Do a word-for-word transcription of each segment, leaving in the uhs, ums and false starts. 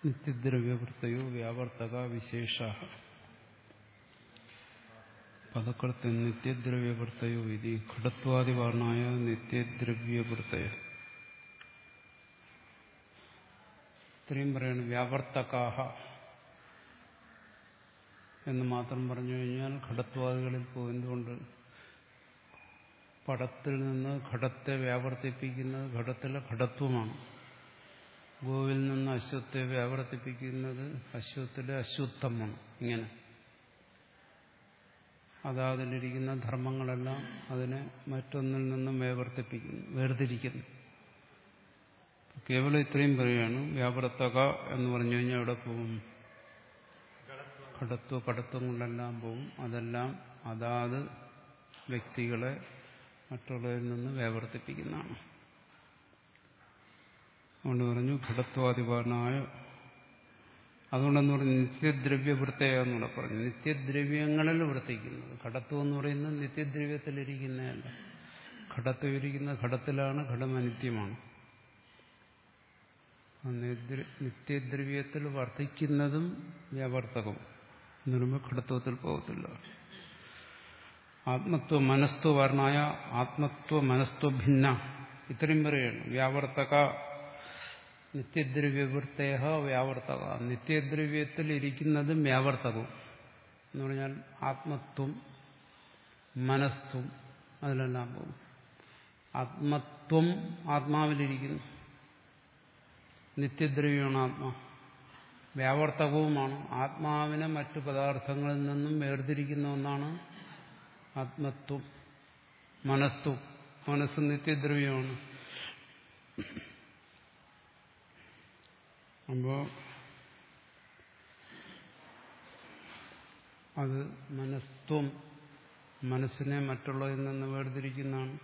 നിത്യദ്രവ്യവൃത്തയോ വ്യാവർത്തക വിശേഷ പദക്കൃത്യ നിത്യദ്രവ്യവൃത്തയോ ഇതി ഘടത്വാദിവർണായ നിത്യദ്രവ്യവൃത്തയ. ഇത്രയും പറയണം. വ്യാവർത്തകാഹ എന്ന് മാത്രം പറഞ്ഞു കഴിഞ്ഞാൽ ഘടത്വാദികളിൽ പോകും. എന്തുകൊണ്ട്? പടത്തിൽ നിന്ന് ഘടത്തെ വ്യാവർത്തിപ്പിക്കുന്നത് ഘടത്തിലെ ഘടത്വമാണ്. ഗോവിൽ നിന്ന് അശ്വത്തെ വ്യാവർത്തിപ്പിക്കുന്നത് അശ്വത്തിലെ അശ്വത്വമാണ്. ഇങ്ങനെ അതാതിലിരിക്കുന്ന ധർമ്മങ്ങളെല്ലാം അതിനെ മറ്റൊന്നിൽ നിന്നും വ്യാവർത്തിപ്പിക്കുന്നു, വേർതിരിക്കുന്നു. കേവലം ഇത്രയും പറയുകയാണ്. വ്യാവർത്തക എന്ന് പറഞ്ഞു കഴിഞ്ഞാൽ അവിടെ പോവും. ഘടത്വ കടത്വം കൊണ്ടെല്ലാം പോവും. അതെല്ലാം അതാത് വ്യക്തികളെ മറ്റുള്ളവരിൽ നിന്ന് വ്യാവർത്തിപ്പിക്കുന്നതാണ്. അതുകൊണ്ട് പറഞ്ഞു ഘടത്വാദിപാലനായ. അതുകൊണ്ടെന്ന് പറഞ്ഞു നിത്യദ്രവ്യവൃത്തയ എന്നൂടെ പറഞ്ഞു. നിത്യദ്രവ്യങ്ങളിൽ വൃത്തിക്കുന്നത്. ഘടത്വം എന്ന് പറയുന്നത് നിത്യദ്രവ്യത്തിലിരിക്കുന്നതല്ല. ഘടത്വം ഇരിക്കുന്ന ഘടത്തിലാണ്. ഘടം അനിത്യമാണ്. നിത്യദ്രവ്യത്തിൽ വർദ്ധിക്കുന്നതും വ്യാവർത്തകവും എന്ന് പറയുമ്പോൾ ഘടത്വത്തിൽ പോകത്തില്ല. ആത്മത്വ മനസ്ത്വ വർണ്ണായ ആത്മത്വ മനസ്ത്വ ഭിന്ന. ഇത്രയും പറയുകയാണ്. വ്യാവർത്തക നിത്യദ്രവ്യവൃത്തയ വ്യാവർത്തക. നിത്യദ്രവ്യത്തിൽ ഇരിക്കുന്നതും വ്യാവർത്തകവും എന്ന് പറഞ്ഞാൽ ആത്മത്വം മനസ്ത്വം അതിലെല്ലാം പോകും. ആത്മത്വം ആത്മാവിലിരിക്കുന്നു. നിത്യദ്രവ്യമാണ് ആത്മാ. വ്യാവർത്തകവുമാണ്. ആത്മാവിനെ മറ്റു പദാർത്ഥങ്ങളിൽ നിന്നും വേർതിരിക്കുന്ന ഒന്നാണ് ആത്മത്വം. മനസ്ത്വം, മനസ്സ് നിത്യദ്രവ്യമാണ്. അപ്പോ അത് മനസ്ത്വം മനസ്സിനെ മറ്റുള്ളതിൽ നിന്ന് വേർതിരിക്കുന്നതാണ്.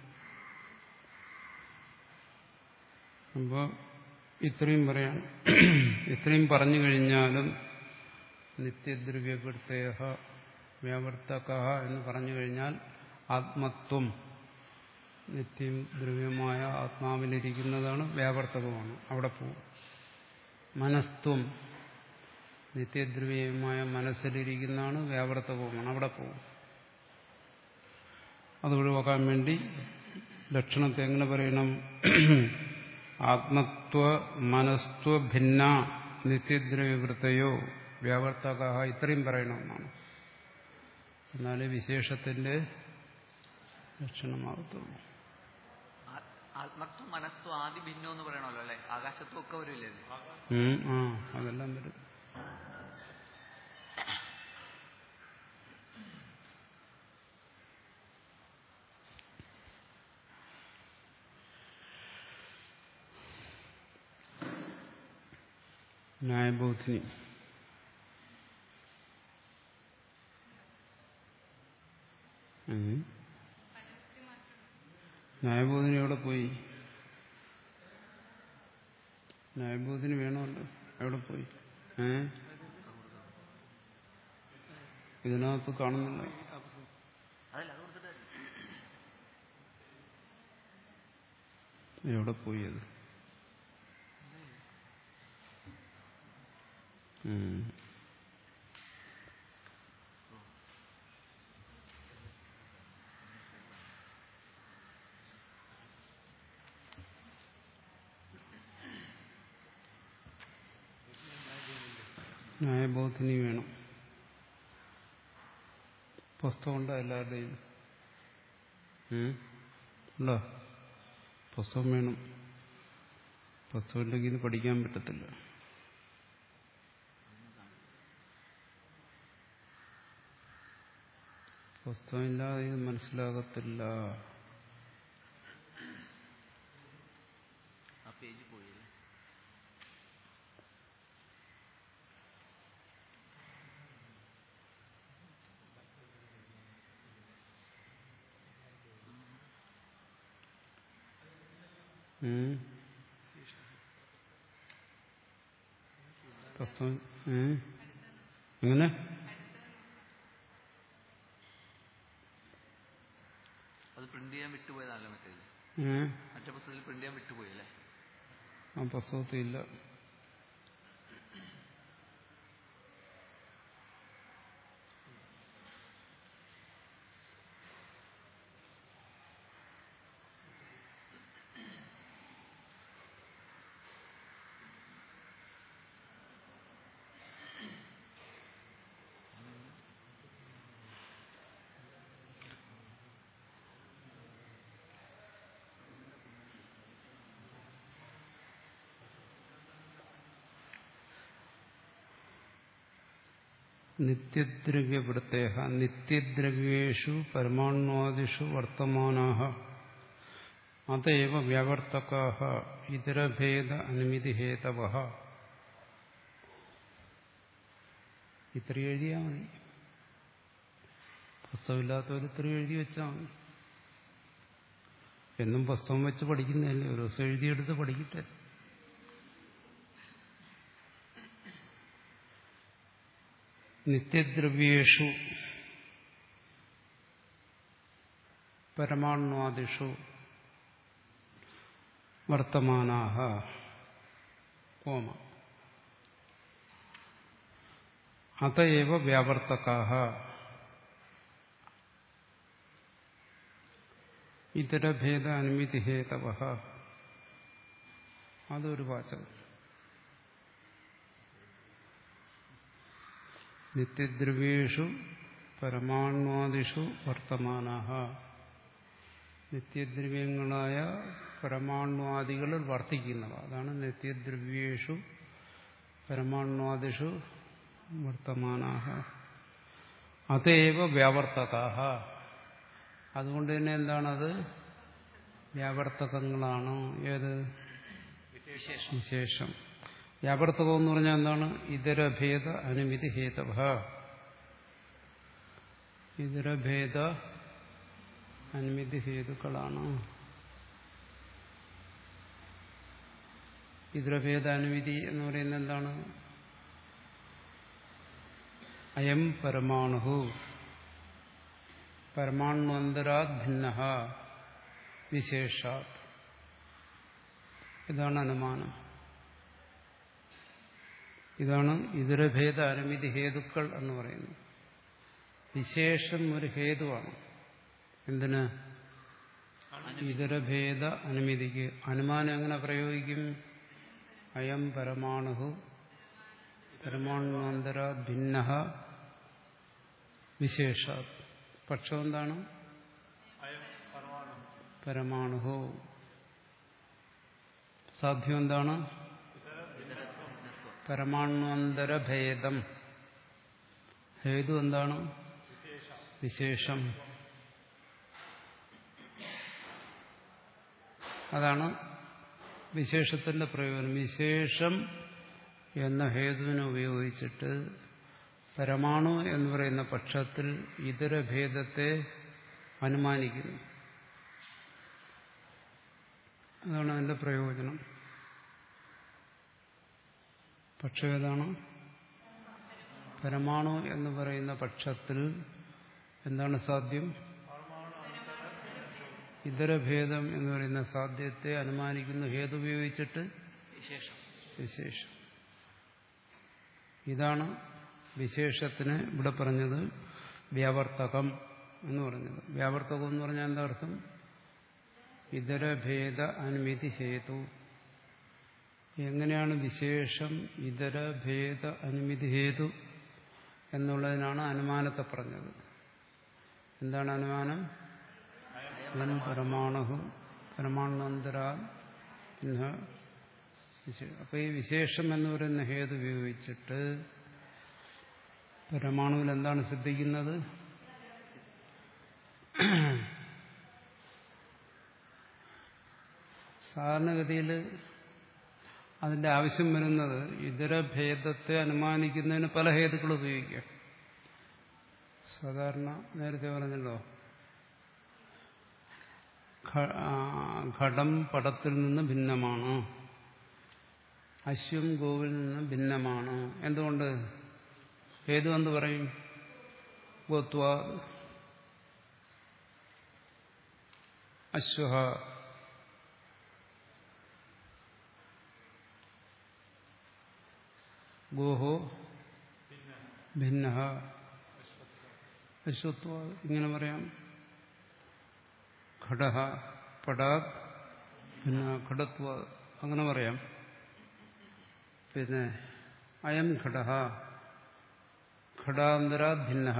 അപ്പോൾ ഇത്രയും പറയാം. ഇത്രയും പറഞ്ഞു കഴിഞ്ഞാലും നിത്യദ്രവ്യവൃത്തയ വ്യാവർത്തക എന്ന് പറഞ്ഞു കഴിഞ്ഞാൽ ആത്മത്വം നിത്യം ദ്രവ്യമായ ആത്മാവിലിരിക്കുന്നതാണ്, വ്യാവർത്തകമാണ്. അവിടെ പോകും. മനസ്ത്വം നിത്യദ്രവ്യമായ മനസ്സിലിരിക്കുന്നതാണ്, വ്യാവർത്തകവുമാണ്. അവിടെ പോകും. അത് ഒഴിവാക്കാൻ വേണ്ടി ലക്ഷണത്തെ എങ്ങനെ പറയണം? ആത്മത്വ മനസ്ത്വ ഭിന്ന നിത്യദ്രവ്യവൃത്തയോ വ്യാവർത്തക. ഇത്രയും പറയണമെന്നാണ്. എന്നാലേ വിശേഷത്തിന്റെ ലക്ഷണമാകത്തുള്ളൂ. ആത്മത്വം മനസ്ത്വം ആദി ഭിന്നോ എന്ന് പറയണല്ലോ അല്ലെ? ആകാശത്വം ഒക്കെ വരില്ലേ? ആ അതെല്ലാം വരും. ന്യായബോധിനി ന്യായബോധിനി എവിടെ പോയി? ന്യായബോധിനി വേണമല്ലോ. എവിടെ പോയി? ഏ ഇതിനകത്ത് കാണുന്നില്ല. എവിടെ പോയി അത്? ന്യായബോധിനി വേണം. പുസ്തകം ഉണ്ടോ എല്ലാവരുടെയും? ഉണ്ടോ? പുസ്തകം വേണം. പുസ്തകം ഇല്ലെങ്കിൽ ഇത് പഠിക്കാൻ പറ്റത്തില്ല. പുസ്തകമില്ലാതെ ഇത് മനസ്സിലാകത്തില്ല. പുസ്തകം എങ്ങനെ? അത് പ്രിന്റ് ചെയ്യാൻ വിട്ടുപോയതാണല്ലോ മറ്റേത്. മറ്റേ പുസ്തകത്തിൽ പ്രിന്റ് ചെയ്യാൻ വിട്ടുപോയല്ലേ? ആ പുസ്തകത്തിൽ ഇല്ല. നിത്യദ്രവ്യവൃത്തേഹ നിത്യദ്രവ്യേഷു പരമാണ്വാദിഷു വർത്തമാനാഹ അതേവ വ്യാവർത്തകാഃ ഇതരഭേദ അനുമിതിഹേതവഃ. ഇത്ര എഴുതിയാൽ മതി. പുസ്തകമില്ലാത്തവർ ഇത്ര എഴുതി വെച്ചാൽ മതി. എന്നും പുസ്തകം വെച്ച് പഠിക്കുന്നതല്ലേ, ഒരു ദിവസം എഴുതിയെടുത്ത് പഠിക്കട്ടെ. നിത്യദ്രവ്യേഷു പരമാണ്വാദിഷു വർത്തമാനാഹ കോമ അതയേവ വ്യാവർത്തകാഃ ഇതരഭേദ അനുമിതിഹേതവഃ. അതൊരു വാചകം. നിത്യദ്രവ്യേഷു പരമാണ്വാദിഷു വർത്തമാനാഹ. നിത്യദ്രവ്യങ്ങളായ പരമാണ്വാദികളിൽ വർത്തിക്കുന്നവ, അതാണ് നിത്യദ്രവ്യേഷു പരമാണ്വാദിഷു വർത്തമാനാഹ. അതേവ വ്യാവർത്തകാഃ. അതുകൊണ്ട് തന്നെ എന്താണത്? വ്യാവർത്തകങ്ങളാണ്. ഏത്? വിശേഷം. വ്യാവർത്തകം എന്ന് പറഞ്ഞാൽ എന്താണ്? ഇതരഭേദ അനുമിതി ഹേതവഃ. ഇതരഭേദ അനുമിതി ഹേതുക്കളാണ്. ഇതരഭേദ അനുമിതി എന്ന് പറയുന്നത് എന്താണ്? അയം പരമാണു പരമാണ്വന്തരാത് ഭിന്നഃ വിശേഷാത്. ഇതാണ് അനുമാനം. ഇതാണ് ഇതരഭേദ അനുമിതി ഹേതുക്കൾ എന്ന് പറയുന്നത്. വിശേഷം ഒരു ഹേതുവാണ്. എന്തിന്? ഇതരഭേദ അനുമിതിക്ക്. അനുമാനം എങ്ങനെ പ്രയോഗിക്കും? അയം പരമാണു പരമാണ്വന്തരാത് ഭിന്നഃ വിശേഷാത്. പക്ഷം എന്താണ്? പരമാണു. സാധ്യം എന്താണ്? പരമാണ്വന്തരഭേദം. ഹേതു എന്താണ്? വിശേഷം. അതാണ് വിശേഷത്തിന്റെ പ്രയോജനം. വിശേഷം എന്ന ഹേതുവിനെ ഉപയോഗിച്ചിട്ട് പരമാണു എന്ന് പറയുന്ന പക്ഷത്തിൽ ഇതരഭേദത്തെ അനുമാനിക്കുന്നു. അതാണ് അതിന്റെ പ്രയോജനം. പക്ഷം ഏതാണ്? പരമാണു എന്ന് പറയുന്ന പക്ഷത്തിൽ എന്താണ് സാധ്യം? ഇതരഭേദം എന്ന് പറയുന്ന സാധ്യത്തെ അനുമാനിക്കുന്നു. ഹേതു ഉപയോഗിച്ചിട്ട് വിശേഷം. ഇതാണ് വിശേഷത്തിന് ഇവിടെ പറഞ്ഞത് വ്യാവർത്തകം എന്ന് പറഞ്ഞത്. വ്യാവർത്തകം എന്ന് പറഞ്ഞാൽ എന്താ അർത്ഥം? ഇതരഭേദ അനുമിതി ഹേതു. എങ്ങനെയാണ് വിശേഷം ഇതരഭേദ അനുമിതി ഹേതു എന്നുള്ളതിനാണ് അനുമാനത്തെ പറഞ്ഞത്. എന്താണ് അനുമാനം? പരമാണു പരമാണ്വന്തരാ. അപ്പൊ ഈ വിശേഷം എന്ന് പറയുന്ന ഹേതു ഉപയോഗിച്ചിട്ട് പരമാണുവിൽ എന്താണ് സിദ്ധിക്കുന്നത്? സാധാരണഗതിയിൽ അതിന്റെ ആവശ്യം വരുന്നത് ഇതരഭേദത്തെ അനുമാനിക്കുന്നതിന് പല ഹേതുക്കൾ ഉപയോഗിക്കാം. സാധാരണ നേരത്തെ പറഞ്ഞല്ലോ, ഘടം പടത്തിൽ നിന്ന് ഭിന്നമാണ്, അശ്വം ഗോവിൽ നിന്ന് ഭിന്നമാണ്. എന്തുകൊണ്ട്? ഹേതു എന്ത് പറയും? ഗോത്വ അശ്വഹ ഗോഹോ ഭിന്നഃ അശ്വത്വ. ഇങ്ങനെ പറയാം. ഘടഃ പടാത് ഭിന്ന ഘടത്വ. അങ്ങനെ പറയാം. പിന്നെ അയം ഘടഃ ഘടാന്തരാത് ഭിന്നഃ.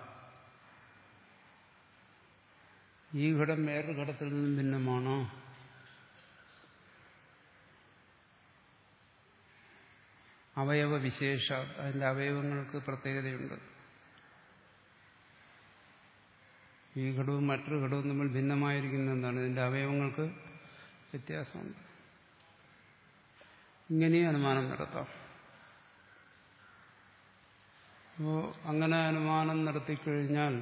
ഈ ഘടം വേറൊരു ഘടത്തിൽ നിന്നും ഭിന്നമാണോ? അവയവ വിശേഷ. അതിന്റെ അവയവങ്ങൾക്ക് പ്രത്യേകതയുണ്ട്. ഈ ഘടവും മറ്റൊരു ഘടവും തമ്മിൽ ഭിന്നമായിരിക്കുന്ന എന്താണ്? ഇതിന്റെ അവയവങ്ങൾക്ക് വ്യത്യാസമുണ്ട്. ഇങ്ങനെയും അനുമാനം നടത്താം. അപ്പോൾ അങ്ങനെ അനുമാനം നടത്തിക്കഴിഞ്ഞാൽ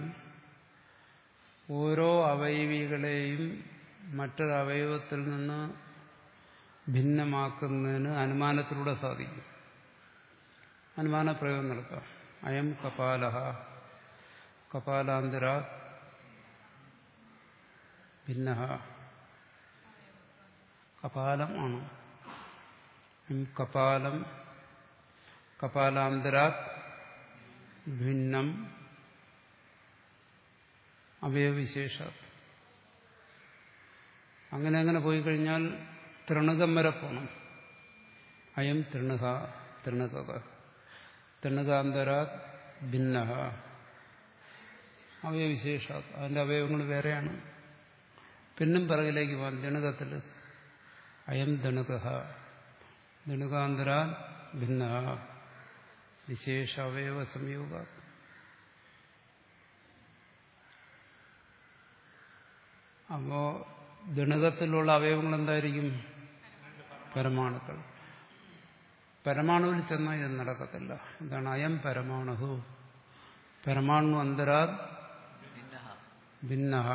ഓരോ അവയവികളെയും മറ്റൊരു അവയവത്തിൽ നിന്ന് ഭിന്നമാക്കുന്നതിന് അനുമാനത്തിലൂടെ സാധിക്കും. അനുമാന പ്രയോഗം നടത്താം. അയം കപാലഃ കപാലാന്തരാ ഭിന്നഃ. കപാലം ആണ്. കപാലം കപാലാന്തരാത് ഭിന്നം അവയവവിശേഷ. അങ്ങനെ അങ്ങനെ പോയി കഴിഞ്ഞാൽ തൃണകം വരെ പോകണം. അയം തൃണക തൃണക തൃണകാന്തരാത് ഭിന്നഃ അവയവവിശേഷ. അതിന്റെ അവയവങ്ങൾ വേറെയാണ്. പിന്നും പിറകിലേക്ക് പോകാം. ദണുകത്തിൽ അയം ദണുക ദണുകാന്തരാത് ഭിന്നഃ വിശേഷ അവയവ സംയോഗ. അപ്പോ ദണുകത്തിലുള്ള അവയവങ്ങൾ എന്തായിരിക്കും? പരമാണുക്കൾ. പരമാണുവിൽ ചെന്നാൽ ഇത് നടക്കത്തില്ല. എന്താണ്? അയം പരമാണു പരമാണു അന്തരാത് ഭിന്നഃ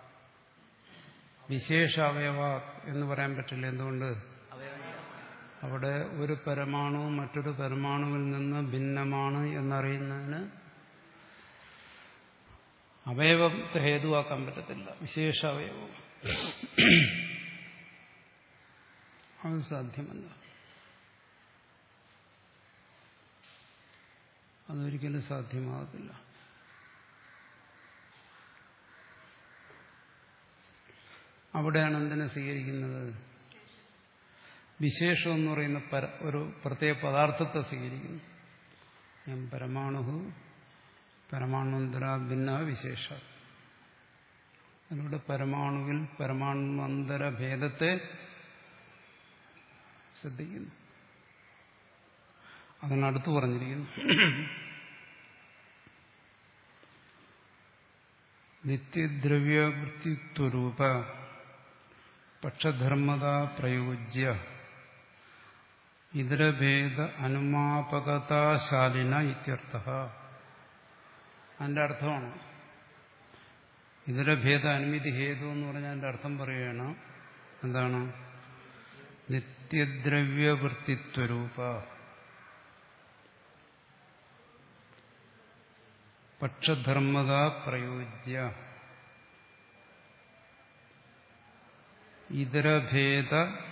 വിശേഷ അവയവ എന്ന് പറയാൻ പറ്റില്ല. എന്തുകൊണ്ട്? അവിടെ ഒരു പരമാണു മറ്റൊരു പരമാണുവിൽ നിന്ന് ഭിന്നമാണ് എന്നറിയുന്നതിന് അവയവത്തെ ഹേതുവാക്കാൻ പറ്റത്തില്ല. വിശേഷ അവയവം അത് സാധ്യമല്ല. അതൊരിക്കലും സാധ്യമാകത്തില്ല. അവിടെയാണ് എന്തിനെ സ്വീകരിക്കുന്നത്? വിശേഷം എന്ന് പറയുന്ന ഒരു പ്രത്യേക പദാർത്ഥത്തെ സ്വീകരിക്കുന്നു. ഞാൻ പരമാണു പരമാണുന്തരാ ഭിന്ന വിശേഷ. അതിലൂടെ പരമാണുവിൽ പരമാണുന്തര ഭേദത്തെ ശ്രദ്ധിക്കുന്നു. അതാണ് അടുത്ത് പറഞ്ഞിരിക്കുന്നു. നിത്യദ്രവ്യവൃത്തിത്വരൂപ പക്ഷധർമ്മത പ്രയോജ്യ ഇതരഭേദ അനുമാപകതാശാലിന ഇത്യർത്ഥഃ. അതിന്റെ അർത്ഥമാണ് ഇതരഭേദ അനുമതി ഹേതു എന്ന് പറഞ്ഞാൽ അതിന്റെ അർത്ഥം പറയുകയാണ്. എന്താണ്? നിത്യദ്രവ്യവൃത്തിത്വരൂപ പക്ഷധർമ്മത പ്രയോജ്യ ഇതരഭേദ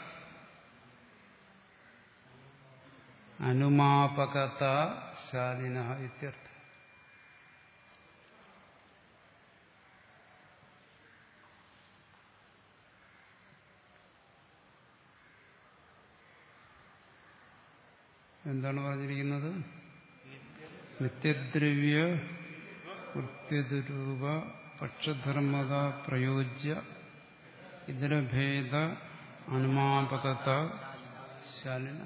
അനുമാപകതാശാലിന ഇത്യർത്ഥം. എന്താണ് പറഞ്ഞിരിക്കുന്നത്? നിത്യദ്രവ്യ വൃത്തിരൂപ പക്ഷധർമ്മത പ്രയോജ്യ ഇതരഭേദ അനുമാപകത ശാലിന.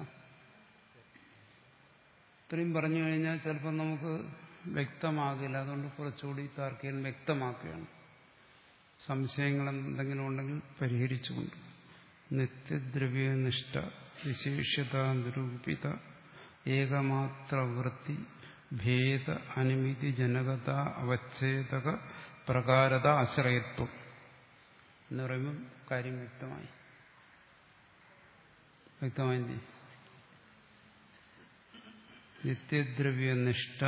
ഇത്രയും പറഞ്ഞു കഴിഞ്ഞാൽ ചിലപ്പോൾ നമുക്ക് വ്യക്തമാകില്ല. അതുകൊണ്ട് കുറച്ചുകൂടി താർക്കികൻ വ്യക്തമാക്കുകയാണ്. സംശയങ്ങൾ എന്തെങ്കിലും ഉണ്ടെങ്കിൽ പരിഹരിച്ചുകൊണ്ട്. നിത്യദ്രവ്യനിഷ്ഠ വിശേഷ്യത നിരൂപിത ഏകമാത്ര വൃത്തി ഭേദ അനുമിതി ജനകത അവച്ഛേദക പ്രകാരത ആശ്രയത്വം എന്ന് പറയുമ്പോൾ കാര്യം വ്യക്തമായി വ്യക്തമായി നിത്യദ്രവ്യനിഷ്ഠ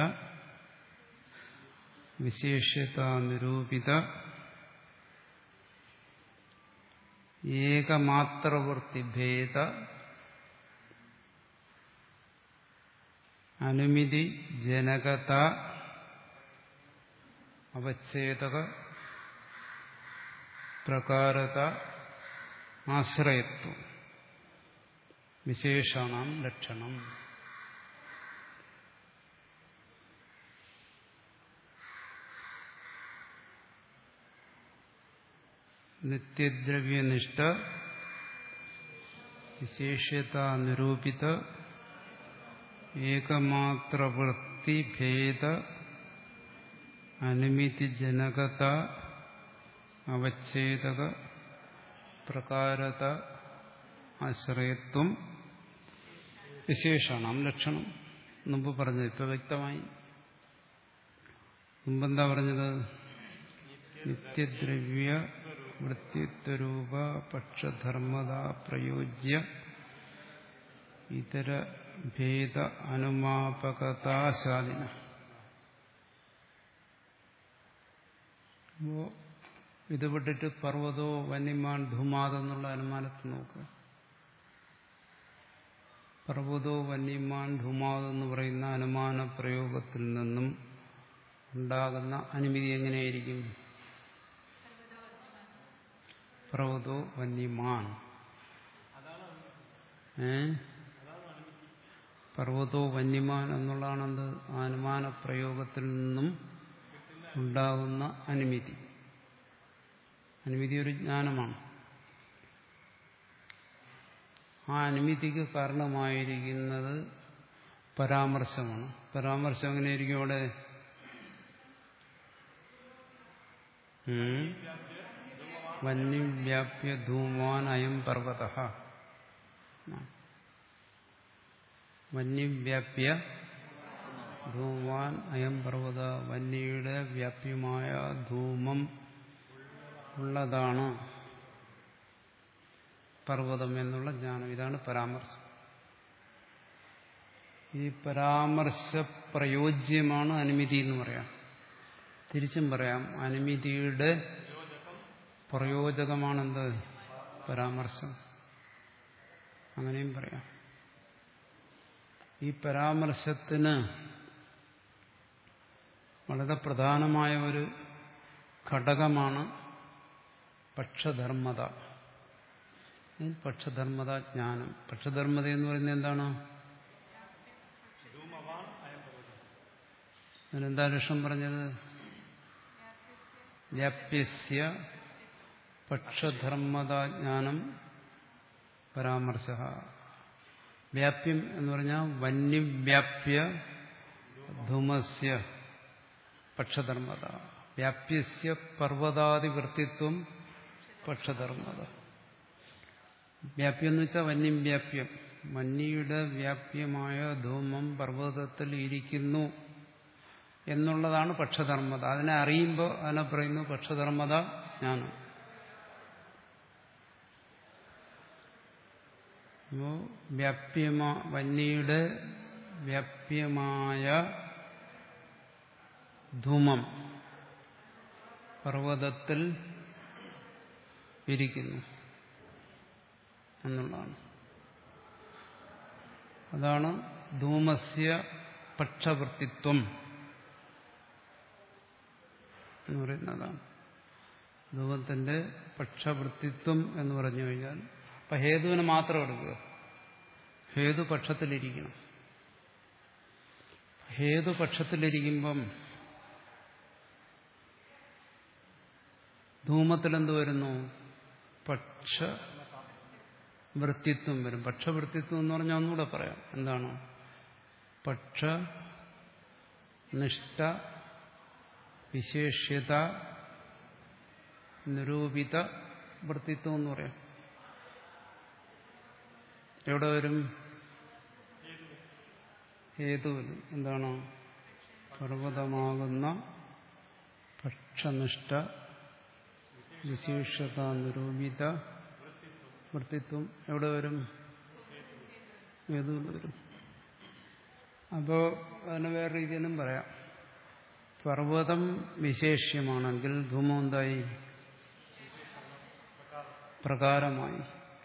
വിശേഷ്യത നിരൂപിത ഏകമാത്രവൃത്തി ഭേദ അനുമിതി ജനകത അവച്ഛേദക പ്രകാരത ആശ്രയത്വം വിശേഷാണാം ലക്ഷണം. നിത്യദ്രവ്യനിഷ്ഠ വിശേഷ്യത നിരൂപിത ഏകമാത്രവൃത്തി ഭേദ അനുമിതി ജനകത അവച്ഛേദക പ്രകാരത ആശ്രയത്വം വിശേഷണം ലക്ഷണം. മുമ്പ് പറഞ്ഞത് ഇപ്പൊ വ്യക്തമായി. മുമ്പെന്താ പറഞ്ഞത്? നിത്യദ്രവ്യ വൃത്തിത്വരൂപ പക്ഷധർമ്മത പ്രയോജ്യ ഇതര ഭേദ അനുമാപകതാശാലിന. അപ്പോ ഇത് വിട്ടിട്ട് പർവ്വതോ വന്യമാൻ ധൂമാതെന്നുള്ള അനുമാനത്തിൽ നോക്കുക. പർവ്വതോ വന്യമാൻ ധൂമാതെന്ന് പറയുന്ന അനുമാന പ്രയോഗത്തിൽ നിന്നും ഉണ്ടാകുന്ന അനുമതി എങ്ങനെയായിരിക്കും? പർവ്വതോ വന്യമാൻ ഏ പർവ്വതോ വന്യമാൻ എന്നുള്ളതാണെന്ത്? അനുമാന പ്രയോഗത്തിൽ നിന്നും ഉണ്ടാകുന്ന അനുമതി. അനുമതി ഒരു ജ്ഞാനമാണ്. ആ അനുമതിക്ക് കാരണമായിരിക്കുന്നത് പരാമർശമാണ്. പരാമർശം എങ്ങനെയായിരിക്കും അവിടെ? വന്യവ്യാപ്യ ധൂമാൻ അയം പർവ്വത. വന്യവ്യാപ്യ ധൂമാൻ അയം പർവ്വത. വന്യയുടെ വ്യാപ്യമായ ധൂമം ഉള്ളതാണ് പർവ്വതം എന്നുള്ള ജ്ഞാനം. ഇതാണ് പരാമർശം. ഈ പരാമർശ പ്രയോജ്യമാണ് അനുമതി എന്ന് പറയാം. തിരിച്ചും പറയാം, അനുമതിയുടെ പ്രയോജകമാണെന്ത്? പരാമർശം. അങ്ങനെയും പറയാം. ഈ പരാമർശത്തിന് വളരെ പ്രധാനമായ ഒരു ഘടകമാണ് പക്ഷധർമ്മത. പക്ഷധർമ്മത ജ്ഞാനം. പക്ഷധർമ്മത എന്ന് പറയുന്നത് എന്താണ്? അതിനെന്താ ലക്ഷ്യം പറഞ്ഞത്? വ്യാപ്യസ്യ പക്ഷധർമ്മത ജ്ഞാനം പരാമർശ. വ്യാപ്യം എന്ന് പറഞ്ഞാൽ വന്യവ്യാപ്യ ധൂമസ്യ പക്ഷധർമ്മത. വ്യാപ്യസ്യ പർവ്വതാദിവൃത്തിത്വം പക്ഷധർമ്മത. വ്യാപ്യം എന്ന് വെച്ചാൽ വന്യം വ്യാപ്യം. വന്യയുടെ വ്യാപ്യമായ ധൂമം പർവ്വതത്തിൽ ഇരിക്കുന്നു എന്നുള്ളതാണ് പക്ഷധർമ്മത. അതിനെ അറിയുമ്പോൾ അതിനെ പറയുന്നു പക്ഷധർമ്മത ജ്ഞാനം. അപ്പോൾ വ്യാപ്യമാ വന്യയുടെ വ്യാപ്യമായ ധൂമം പർവ്വതത്തിൽ ഇരിക്കുന്നു എന്നുള്ളതാണ്. അതാണ് ധൂമസ്യ പക്ഷവൃത്തിത്വം എന്ന് പറയുന്നതാണ്. ധൂമത്തിന്റെ പക്ഷവൃത്തിത്വം എന്ന് പറഞ്ഞു കഴിഞ്ഞാൽ അപ്പൊ ഹേതുവിനെ മാത്രം എടുക്കുക. ഹേതു പക്ഷത്തിലിരിക്കണം. ഹേതു പക്ഷത്തിലിരിക്കുമ്പം ധൂമത്തിലെന്ത് വരുന്നു? പക്ഷവൃത്തിത്വം വരും. പക്ഷവൃത്തിത്വം എന്ന് പറഞ്ഞാൽ ഒന്നുകൂടെ പറയാം. എന്താണ്? പക്ഷനിഷ്ഠ വിശേഷ്യത നിരൂപിത വൃത്തിത്വം എന്ന് പറയാം. എവിടെ വരും? ഹേതുവിൽ. എന്താണ്? പർവ്വതമാകുന്ന പക്ഷനിഷ്ഠ വിശേഷത നിരൂപിത വൃത്തിത്വം എവിടെ വരും? ഹേതുവിൽ വരും. അപ്പോ അതിനെ വേറെ രീതിയിലും പറയാം. പർവ്വതം വിശേഷ്യമാണെങ്കിൽ ധൂമം എന്തായി? പ്രകാരമായി.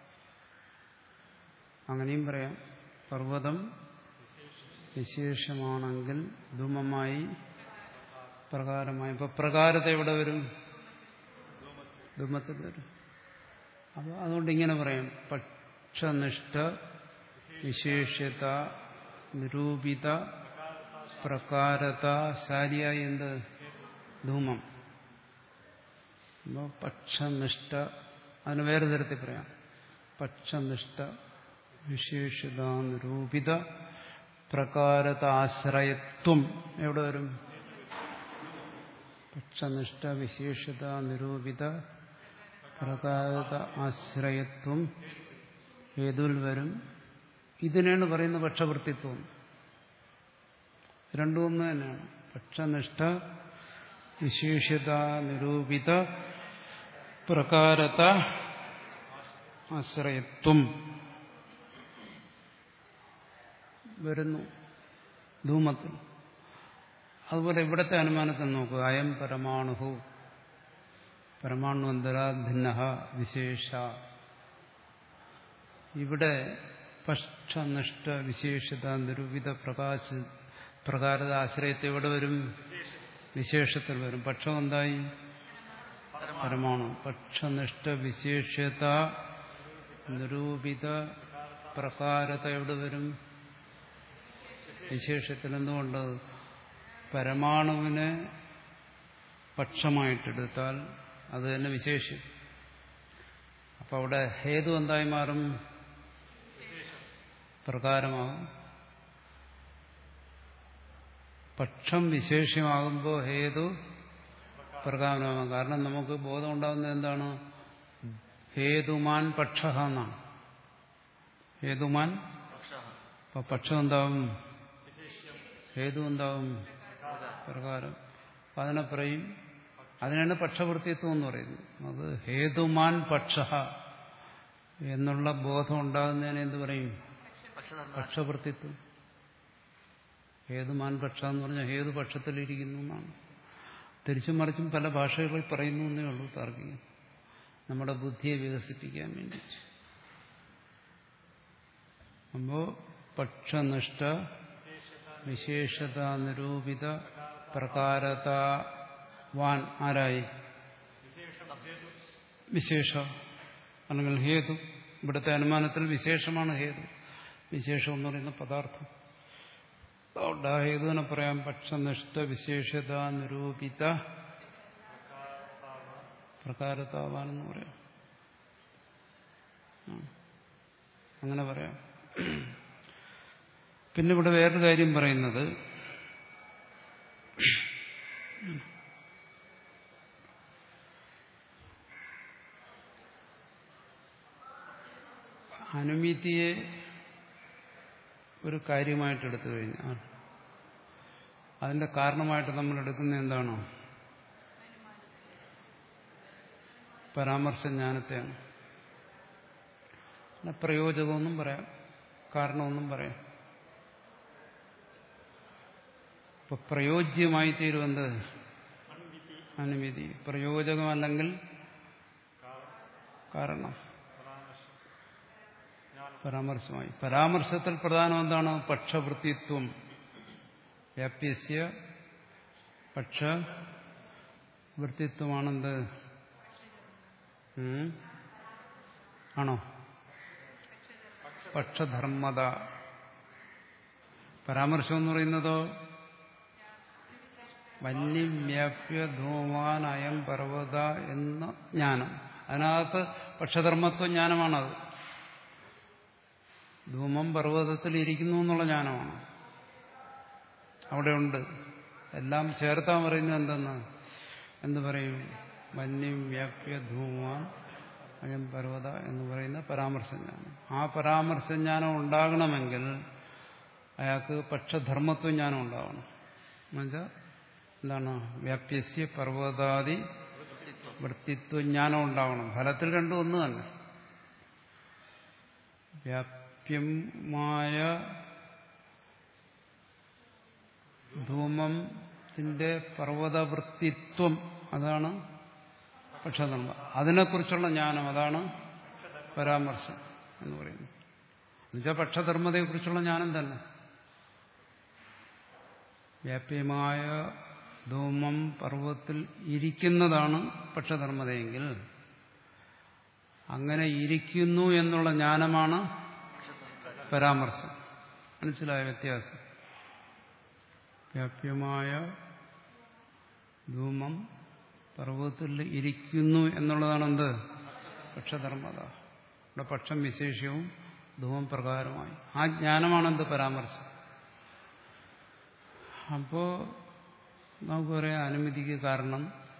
അങ്ങനെയും പറയാം. പർവ്വതം വിശേഷമാണെങ്കിൽ ധൂമമായി പ്രകാരമായി. ഇപ്പൊ പ്രകാരത എവിടെ വരും? ധൂമത്തിൽ വരും. അപ്പൊ അതുകൊണ്ട് ഇങ്ങനെ പറയാം, പക്ഷനിഷ്ഠ വിശേഷ്യത നിരൂപിത പ്രകാരത ശാലിയായി എന്ത്? ധൂമം. അപ്പോൾ പക്ഷനിഷ്ഠ, അതിന് വേറെ തരത്തിൽ പറയാം. പക്ഷനിഷ്ഠ വിശേഷത നിരൂപിത പ്രകാരത ആശ്രയത്വം എവിടെ വരും? പക്ഷനിഷ്ഠ വിശേഷത നിരൂപിത പ്രകാരത ആശ്രയത്വം ഹേതുൽ വരും. ഇതിനാണ് പറയുന്നത് പക്ഷവൃത്തിത്വം. രണ്ടും ഒന്ന് തന്നെയാണ്. പക്ഷനിഷ്ഠ വിശേഷത നിരൂപിത പ്രകാരത ആശ്രയത്വം വരുന്നു ധൂമത്തിൽ. അതുപോലെ ഇവിടുത്തെ അനുമാനത്തിൽ നോക്കുക. അയം പരമാണുഹു പരമാണുവന്തരാ ഭിന്ന വിശേഷ. ഇവിടെ പക്ഷനിഷ്ഠ വിശേഷത നിരൂപിത പ്രകാശ പ്രകാരത ആശ്രയത്തെ എവിടെ വരും? വിശേഷത്തിൽ വരും. പക്ഷം എന്തായി? പരമാണു. പക്ഷനിഷ്ഠ വിശേഷത നിരൂപിത പ്രകാരത എവിടെ വരും? വിശേഷത്തിൽ. എന്തുകൊണ്ട്? പരമാണുവിനെ പക്ഷമായിട്ടെടുത്താൽ അത് തന്നെ വിശേഷം. അപ്പൊ അവിടെ ഹേതു എന്തായി മാറും? പ്രകാരമാകും. പക്ഷം വിശേഷമാകുമ്പോൾ ഹേതു പ്രകാരമാകും. കാരണം നമുക്ക് ബോധം ഉണ്ടാകുന്നത് എന്താണ്? ഹേതുമാൻ പക്ഷ എന്നാണ്. ഹേതുമാൻ. അപ്പൊ പക്ഷം എന്താവും? ഹേതു എന്താവും? പ്രകാരം. അപ്പൊ അതിനെ പറയും, അതിനാണ് പക്ഷവൃത്തിത്വം എന്ന് പറയുന്നത്. നമുക്ക് ഹേതുമാൻ പക്ഷ എന്നുള്ള ബോധം ഉണ്ടാകുന്നതിന് എന്ത് പറയും? പക്ഷവൃത്തിത്വം. ഹേതുമാൻ പക്ഷ എന്ന് പറഞ്ഞാൽ ഹേതു പക്ഷത്തിലിരിക്കുന്നു എന്നാണ്. തിരിച്ചും മറിച്ചും പല ഭാഷകളിൽ പറയുന്നു എന്നേ ഉള്ളൂ. താർക്കികം നമ്മുടെ ബുദ്ധിയെ വികസിപ്പിക്കാൻ വേണ്ടി. അപ്പോ പക്ഷനിഷ്ഠ വിശേഷത നിരൂപിത പ്രകാരതാവാൻ ആരായി? വിശേഷ അല്ലെങ്കിൽ ഹേതു. ഇവിടുത്തെ അനുമാനത്തിൽ വിശേഷമാണ് ഹേതു. വിശേഷം എന്ന് പറയുന്ന പദാർത്ഥം. അതുകൊണ്ട് ആ ഹേതുവിനെ പറയാം പക്ഷനിഷ്ഠ വിശേഷത നിരൂപിത പ്രകാരതാവാനെന്ന് പറയാം. അങ്ങനെ പറയാം. പിന്നെ ഇവിടെ വേറൊരു കാര്യം പറയുന്നത്, അനുമതിയെ ഒരു കാര്യമായിട്ട് എടുത്തു കഴിഞ്ഞാൽ അതിന്റെ കാരണമായിട്ട് നമ്മൾ എടുക്കുന്ന എന്താണോ? പരാമർശജ്ഞാനത്തെയാണ്. പ്രയോജകമെന്നും പറയാം, കാരണമെന്നും പറയാം. ഇപ്പൊ പ്രയോജ്യമായി തീരുവെന്ത്? അനുമതി. പ്രയോജകമല്ലെങ്കിൽ കാരണം പരാമർശമായി. പരാമർശത്തിൽ പ്രധാനം എന്താണ്? പക്ഷവൃത്തിത്വം. വ്യാപ്യസ്യ പക്ഷവൃത്തിത്വമാണെന്ത്? ആണോ? പക്ഷധർമ്മത. പരാമർശം എന്ന് പറയുന്നതോ വന്യവ്യാപ്യ ധൂമാൻ അയം പർവ്വത എന്ന ജ്ഞാനം. അതിനകത്ത് പക്ഷധർമ്മത്വ ജ്ഞാനമാണത്. ധൂമം പർവ്വതത്തിൽ ഇരിക്കുന്നു എന്നുള്ള ജ്ഞാനമാണ് അവിടെ ഉണ്ട്. എല്ലാം ചേർത്താൻ പറയുന്നത് എന്തെന്ന്? എന്ത് പറയും? വന്യം വ്യാപ്യ ധൂമാൻ അയം പർവ്വത എന്ന് പറയുന്ന പരാമർശജ്ഞാനം. ആ പരാമർശജ്ഞാനം ഉണ്ടാകണമെങ്കിൽ അയാൾക്ക് പക്ഷധർമ്മത്വ ജ്ഞാനം ഉണ്ടാവണം. എന്നുവെച്ചാൽ എന്താണ്? വ്യാപ്യസ്യ പർവ്വതാദി വൃത്തിത്വജ്ഞാനം ഉണ്ടാവണം. ഫലത്തിൽ രണ്ടും ഒന്ന് തന്നെ. വ്യാപ്യമായ ധൂമത്തിന്റെ പർവ്വതവൃത്തിത്വം, അതാണ് പക്ഷധർമ്മ. അതിനെക്കുറിച്ചുള്ള ജ്ഞാനം, അതാണ് പരാമർശം എന്ന് പറയുന്നത്. എന്നുവെച്ചാൽ പക്ഷധർമ്മതയെക്കുറിച്ചുള്ള ജ്ഞാനം തന്നെ. വ്യാപ്യമായ ധൂമം പർവ്വതത്തിൽ ഇരിക്കുന്നതാണ് പക്ഷധർമ്മതയെങ്കിൽ അങ്ങനെ ഇരിക്കുന്നു എന്നുള്ള ജ്ഞാനമാണ് പരാമർശം. മനസ്സിലായ വ്യത്യാസം? വ്യാപ്യമായ ധൂമം പർവ്വതത്തിൽ ഇരിക്കുന്നു എന്നുള്ളതാണ് എന്ത്? പക്ഷധർമ്മത. ഇവിടെ പക്ഷം വിശേഷവും ധൂമം പ്രകാരമായി. ആ ജ്ഞാനമാണെന്ത്? പരാമർശം. അപ്പോ നമുക്ക് പറയാം അനുമതിക്ക് കാരണം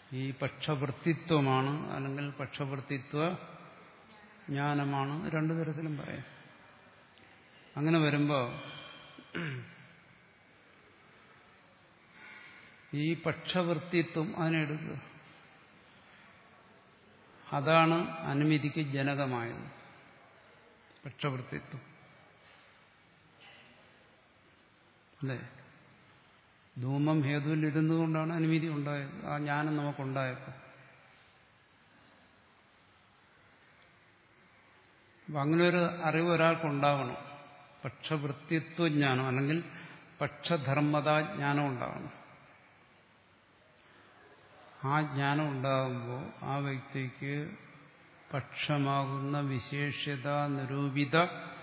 ഈ പക്ഷവൃത്തിത്വമാണ്, അല്ലെങ്കിൽ പക്ഷവൃത്തിത്വ ജ്ഞാനമാണ്, രണ്ടു തരത്തിലും പറയാം. അങ്ങനെ വരുമ്പോൾ ഈ പക്ഷവൃത്തിത്വം അതിനെടുക്കുക, അതാണ് അനുമതിക്ക് ജനകമായത്. പക്ഷവൃത്തിത്വം അല്ലേ? ധൂമം ഹേതുവിൽ ഇരുന്നുകൊണ്ടാണ് അനുമതി ഉണ്ടായത്, ആ ജ്ഞാനം നമുക്കുണ്ടായപ്പോൾ. അപ്പം അങ്ങനെ ഒരു അറിവ് ഒരാൾക്കുണ്ടാവണം. പക്ഷവൃത്തിത്വജ്ഞാനം അല്ലെങ്കിൽ പക്ഷധർമ്മതാജ്ഞാനം ഉണ്ടാവണം. ആ ജ്ഞാനം ഉണ്ടാകുമ്പോൾ ആ വ്യക്തിക്ക് പക്ഷമാകുന്ന വിശേഷ്യത നിരൂപിത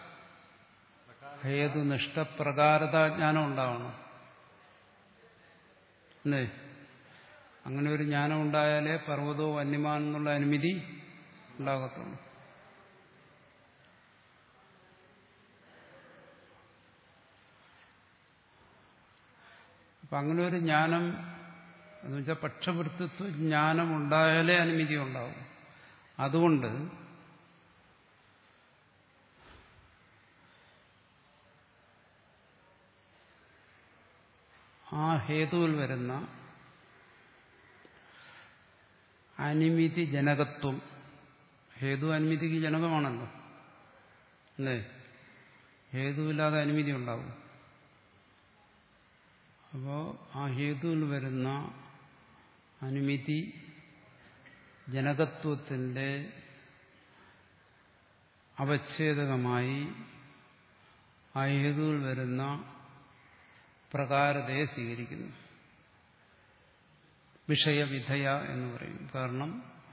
ഹേതുനിഷ്ഠപ്രകാരതാജ്ഞാനം ഉണ്ടാവണം. അല്ലേ? അങ്ങനെ ഒരു ജ്ഞാനം ഉണ്ടായാലേ പർവ്വതോ വന്യമാൻ എന്നുള്ള അനുമതി ഉണ്ടാകത്തുള്ളൂ. അപ്പം അങ്ങനെ ഒരു ജ്ഞാനം എന്ന് വെച്ചാൽ പക്ഷവൃത്തിത്വ ജ്ഞാനം ഉണ്ടായാലേ അനുമതി ഉണ്ടാവും. അതുകൊണ്ട് ആ ഹേതുവിൽ വരുന്ന അനുമതി ജനകത്വം, ഹേതു അനുമതിക്ക് ജനകമാണല്ലോ അല്ലേ? ഹേതുവില്ലാതെ അനുമതി ഉണ്ടാവും. അപ്പോൾ ആ ഹേതുവിൽ വരുന്ന അനുമതി ജനകത്വത്തിന്റെ അവച്ഛേദകമായി ആ ഹേതുവിൽ വരുന്ന പ്രകാരതയെ സ്വീകരിക്കുന്നു. വിഷയവിധയ എന്ന് പറയും. കാരണം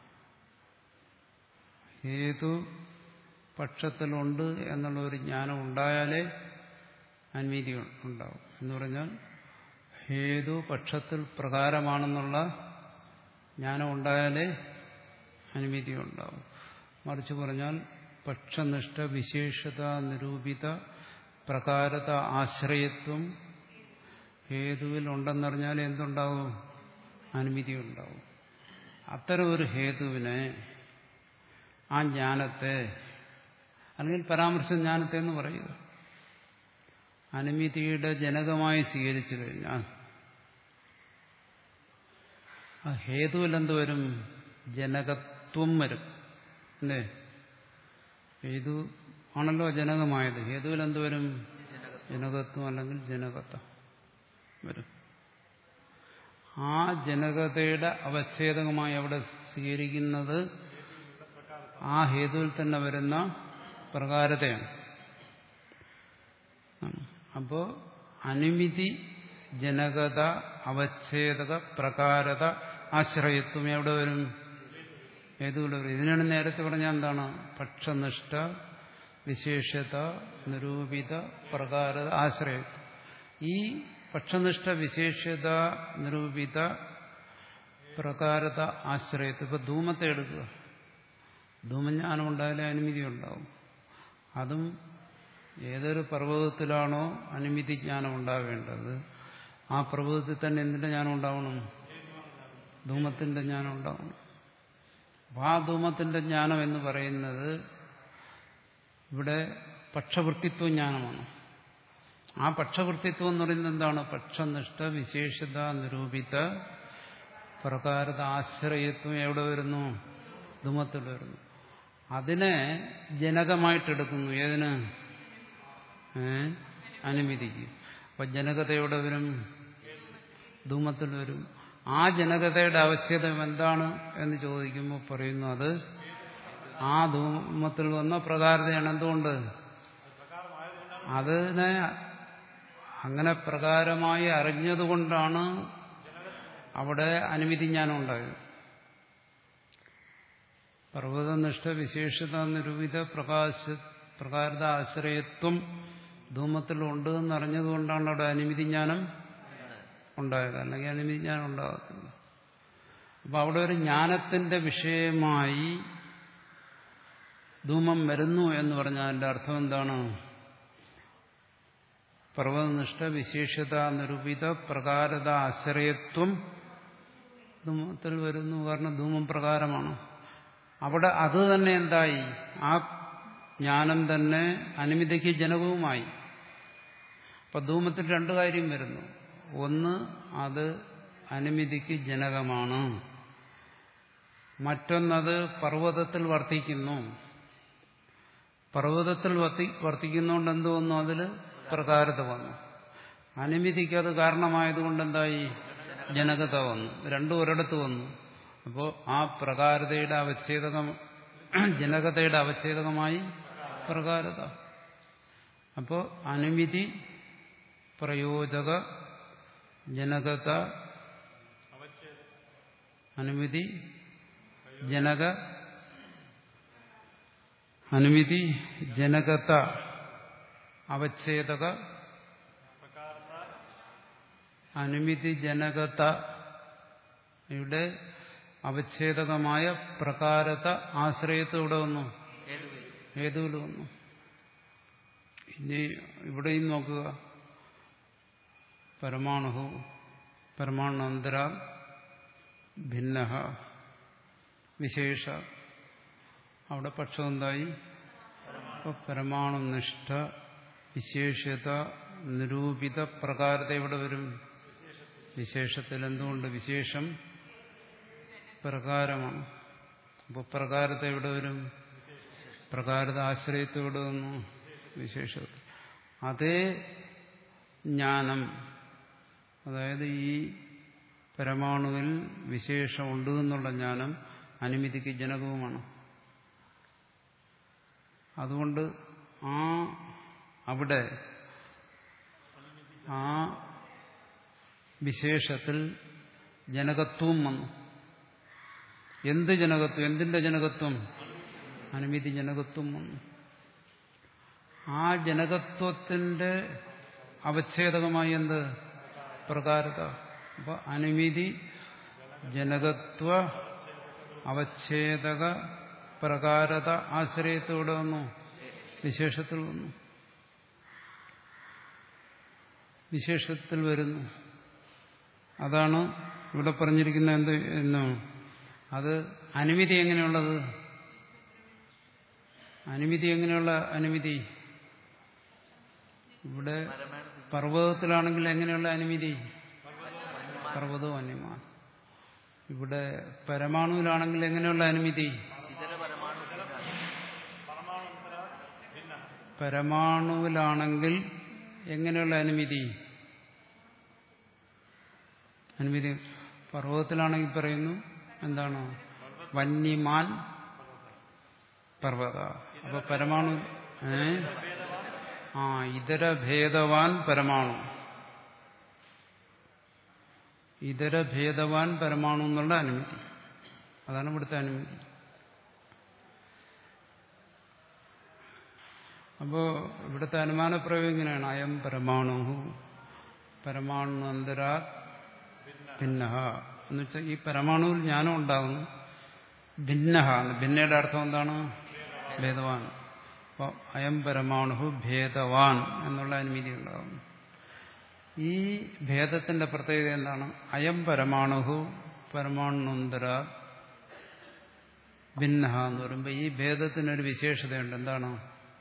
ഹേതു പക്ഷത്തിലുണ്ട് എന്നുള്ള ഒരു ജ്ഞാനം ഉണ്ടായാലേ അനുമതി ഉണ്ടാവും. എന്ന് പറഞ്ഞാൽ ഹേതു പക്ഷത്തിൽ പ്രകാരമാണെന്നുള്ള ജ്ഞാനം ഉണ്ടായാലേ അനുമതി ഉണ്ടാവും. മറിച്ച് പറഞ്ഞാൽ പക്ഷനിഷ്ഠ വിശേഷത നിരൂപിത പ്രകാരത ആശ്രയത്വം ഹേതുവിൽ ഉണ്ടെന്നറിഞ്ഞാൽ എന്തുണ്ടാവും? അനുമതി ഉണ്ടാവും. അത്തരം ഒരു ഹേതുവിനെ, ആ ജ്ഞാനത്തെ, അല്ലെങ്കിൽ പരാമർശ ജ്ഞാനത്തെ എന്ന് പറയുക, അനുമതിയുടെ ജനകമായി സ്വീകരിച്ചു കഴിഞ്ഞാൽ ആ ഹേതുവിൽ എന്ത് വരും? ജനകത്വം വരും. അല്ലേ? ഹേതു ആണല്ലോ ജനകമായത്. ഹേതുവിൽ എന്ത് വരും? ജനകത്വം അല്ലെങ്കിൽ ജനകത്വം വരും. ആ ജനകതയുടെ അവച്ഛേദകമായി അവിടെ സ്വീകരിക്കുന്നത് ആ ഹേതുവിൽ തന്നെ വരുന്ന പ്രകാരതയാണ്. അപ്പോ അനുമതി ജനകത അവച്ഛേദക പ്രകാരത ആശ്രയത്വം എവിടെ വരും? ഹേതുവിൽ വരും. ഇതിനാണ് നേരത്തെ പറഞ്ഞാൽ എന്താണ്? പക്ഷനിഷ്ഠ വിശേഷത നിരൂപിത പ്രകാരത ആശ്രയത്വം. ഈ പക്ഷനിഷ്ഠ വിശേഷത നിരൂപിത പ്രകാരത ആശ്രയത്വം. ഇപ്പൊ ധൂമത്തെ എടുക്കുക. ധൂമജ്ഞാനം ഉണ്ടായാലേ അനുമതി ഉണ്ടാവും. അതും ഏതൊരു പർവ്വതത്തിലാണോ അനുമതി ജ്ഞാനം ഉണ്ടാവേണ്ടത്, ആ പർവ്വതത്തിൽ തന്നെ എന്തിന്റെ ജ്ഞാനം ഉണ്ടാവണം? ധൂമത്തിന്റെ ജ്ഞാനം ഉണ്ടാവണം. അപ്പം ആ ധൂമത്തിന്റെ ജ്ഞാനം എന്ന് പറയുന്നത് ഇവിടെ പക്ഷവൃത്തിത്വ ജ്ഞാനമാണ്. ആ പക്ഷവൃത്തിത്വം എന്ന് പറയുന്നത് എന്താണ്? പക്ഷനിഷ്ഠ വിശേഷത നിരൂപിത പ്രകാരത ആശ്രയത്വം എവിടെ വരുന്നു? ധൂമത്തിൽ വരുന്നു. അതിനെ ജനകമായിട്ടെടുക്കുന്നു. ഏതിന്? ഏ അനുമതിക്ക്. അപ്പൊ ജനകത എവിടെ വരും? ധൂമത്തിൽ വരും. ആ ജനകതയുടെ അവച്ഛേദം എന്താണ് എന്ന് ചോദിക്കുമ്പോൾ പറയുന്നു അത് ആ ധൂമത്തിൽ വന്ന പ്രകാരതയാണ്. എന്തുകൊണ്ട്? അതിനെ അങ്ങനെ പ്രകാരമായി അറിഞ്ഞതുകൊണ്ടാണ് അവിടെ അനുമതി ജ്ഞാനം ഉണ്ടായത്. പർവ്വതനിഷ്ഠ വിശേഷത നിരൂപിത പ്രകാശ പ്രകാരത ആശ്രയത്വം ധൂമത്തിലുണ്ട് എന്നറിഞ്ഞതുകൊണ്ടാണ് അവിടെ അനുമതി ജ്ഞാനം ഉണ്ടായത്. അല്ലെങ്കിൽ അനുമതി ജ്ഞാനം ഉണ്ടാകത്തില്ല. അപ്പൊ അവിടെ ഒരു ജ്ഞാനത്തിന്റെ വിഷയമായി ധൂമം വരുന്നു എന്ന് പറഞ്ഞാൽ അതിന്റെ അർത്ഥം എന്താണ്? പർവ്വതനിഷ്ഠ വിശേഷത നിരൂപിത പ്രകാരത ആശ്രയത്വം ധൂമത്തിൽ വരുന്നു, കാരണം ധൂമം പ്രകാരമാണ്. അവിടെ അത് തന്നെ എന്തായി? ആ ജ്ഞാനം തന്നെ അനുമിതിക്ക് ജനകവുമായി. അപ്പൊ ധൂമത്തിൽ രണ്ടു കാര്യം വരുന്നു. ഒന്ന്, അത് അനുമിതിക്ക് ജനകമാണ്. മറ്റൊന്നത് പർവ്വതത്തിൽ വർത്തിക്കുന്നു. പർവ്വതത്തിൽ വർത്തി വർത്തിക്കുന്നതുകൊണ്ട് എന്ത് വന്നു? അതിൽ പ്രകാരത വന്നു. അനുമിതിക്ക് അത് കാരണമായതുകൊണ്ട് എന്തായി? ജനകത വന്നു. രണ്ടും ഒരിടത്ത് വന്നു. അപ്പോൾ ആ പ്രകാരതയുടെ അവച്ഛേദകം, ജനകതയുടെ അവച്ഛേദകമായി പ്രകാരത. അപ്പോൾ അനുമിതി പ്രയോജക ജനകത, അനുമിതി ജനക അനുമിതി ജനകത അവച്ഛേദക, അനുമിതി ജനകത ഇവിടെ അവച്ഛേദകമായ പ്രകാരത ആശ്രയത്തോടെ വന്നു. ഏതുവിൽ വന്നു? ഇനി ഇവിടെയും നോക്കുക. പരമാണു പരമാണന്തര ഭിന്ന വിശേഷ. അവിടെ പക്ഷം എന്തായി? പരമാണുനിഷ്ഠ വിശേഷത നിരൂപിത പ്രകാരത എവിടെ വരും? വിശേഷത്തിൽ. എന്തുകൊണ്ട്? വിശേഷം പ്രകാരമാണ്. അപ്പോൾ പ്രകാരത എവിടെ വരും? പ്രകാരത ആശ്രയത്തോടെ വന്നു വിശേഷത്തിൽ. അതേ ജ്ഞാനം, അതായത് ഈ പരമാണുവിൽ വിശേഷമുണ്ട് എന്നുള്ള ജ്ഞാനം അനുമിതിക്ക് ജനകവുമാണ്. അതുകൊണ്ട് ആ അവിടെ ആ വിശേഷത്തിൽ ജനകത്വം വന്നു. എന്ത് ജനകത്വം? എന്തിന്റെ ജനകത്വം? അനുമിതി ജനകത്വം വന്നു. ആ ജനകത്വത്തിന്റെ അവച്ഛേദകമായി എന്ത്? പ്രകാരത. അപ്പൊ അനുമിതി ജനകത്വ അവച്ഛേദക പ്രകാരത ആശ്രയത്തോടെ വന്നു, വിശേഷത്തിൽ വന്നു. വിശേഷത്തിൽ വരുന്നു. അതാണ് ഇവിടെ പറഞ്ഞിരിക്കുന്ന എന്ത് എന്ന്. അത് അനുമതി എങ്ങനെയുള്ളത്? അനുമതി എങ്ങനെയുള്ള അനുമതി? ഇവിടെ പർവ്വതത്തിലാണെങ്കിൽ എങ്ങനെയുള്ള അനുമതി? പർവ്വതവും അന്യമാണ്. ഇവിടെ പരമാണുവിലാണെങ്കിൽ എങ്ങനെയുള്ള അനുമതി? പരമാണുവിലാണെങ്കിൽ എങ്ങനെയുള്ള അനുമതി? അനുമതി പർവ്വതത്തിലാണെങ്കിൽ പറയുന്നു എന്താണ്? വന്യമാൻ പർവ്വത. അപ്പൊ പരമാണു ഏ ആ ഇതര ഭേദവാൻ പരമാണു, ഇതര ഭേദവാൻ പരമാണു എന്നുള്ള അനുമതി. അതാണ് ഇവിടുത്തെ അനുമതി. അപ്പോ ഇവിടുത്തെ അനുമാന പ്രയോഗം ഇങ്ങനെയാണ്. അയം പരമാണു പരമാണു അന്തരാ ഭിന്ന എന്ന് വെച്ചാൽ ഈ പരമാണുവിൽ ജ്ഞാനം ഉണ്ടാകുന്നു. ഭിന്ന, ഭിന്നയുടെ അർത്ഥം എന്താണ്? ഭേദവാൻ. അപ്പോൾ അയം പരമാണു ഭേദവാൻ എന്നുള്ള അനുമതി ഉണ്ടാകുന്നു. ഈ ഭേദത്തിന്റെ പ്രത്യേകത എന്താണ്? അയം പരമാണു പരമാണുന്തര ഭിന്ന എന്ന് പറയുമ്പോൾ ഈ ഭേദത്തിനൊരു വിശേഷതയുണ്ട്. എന്താണ്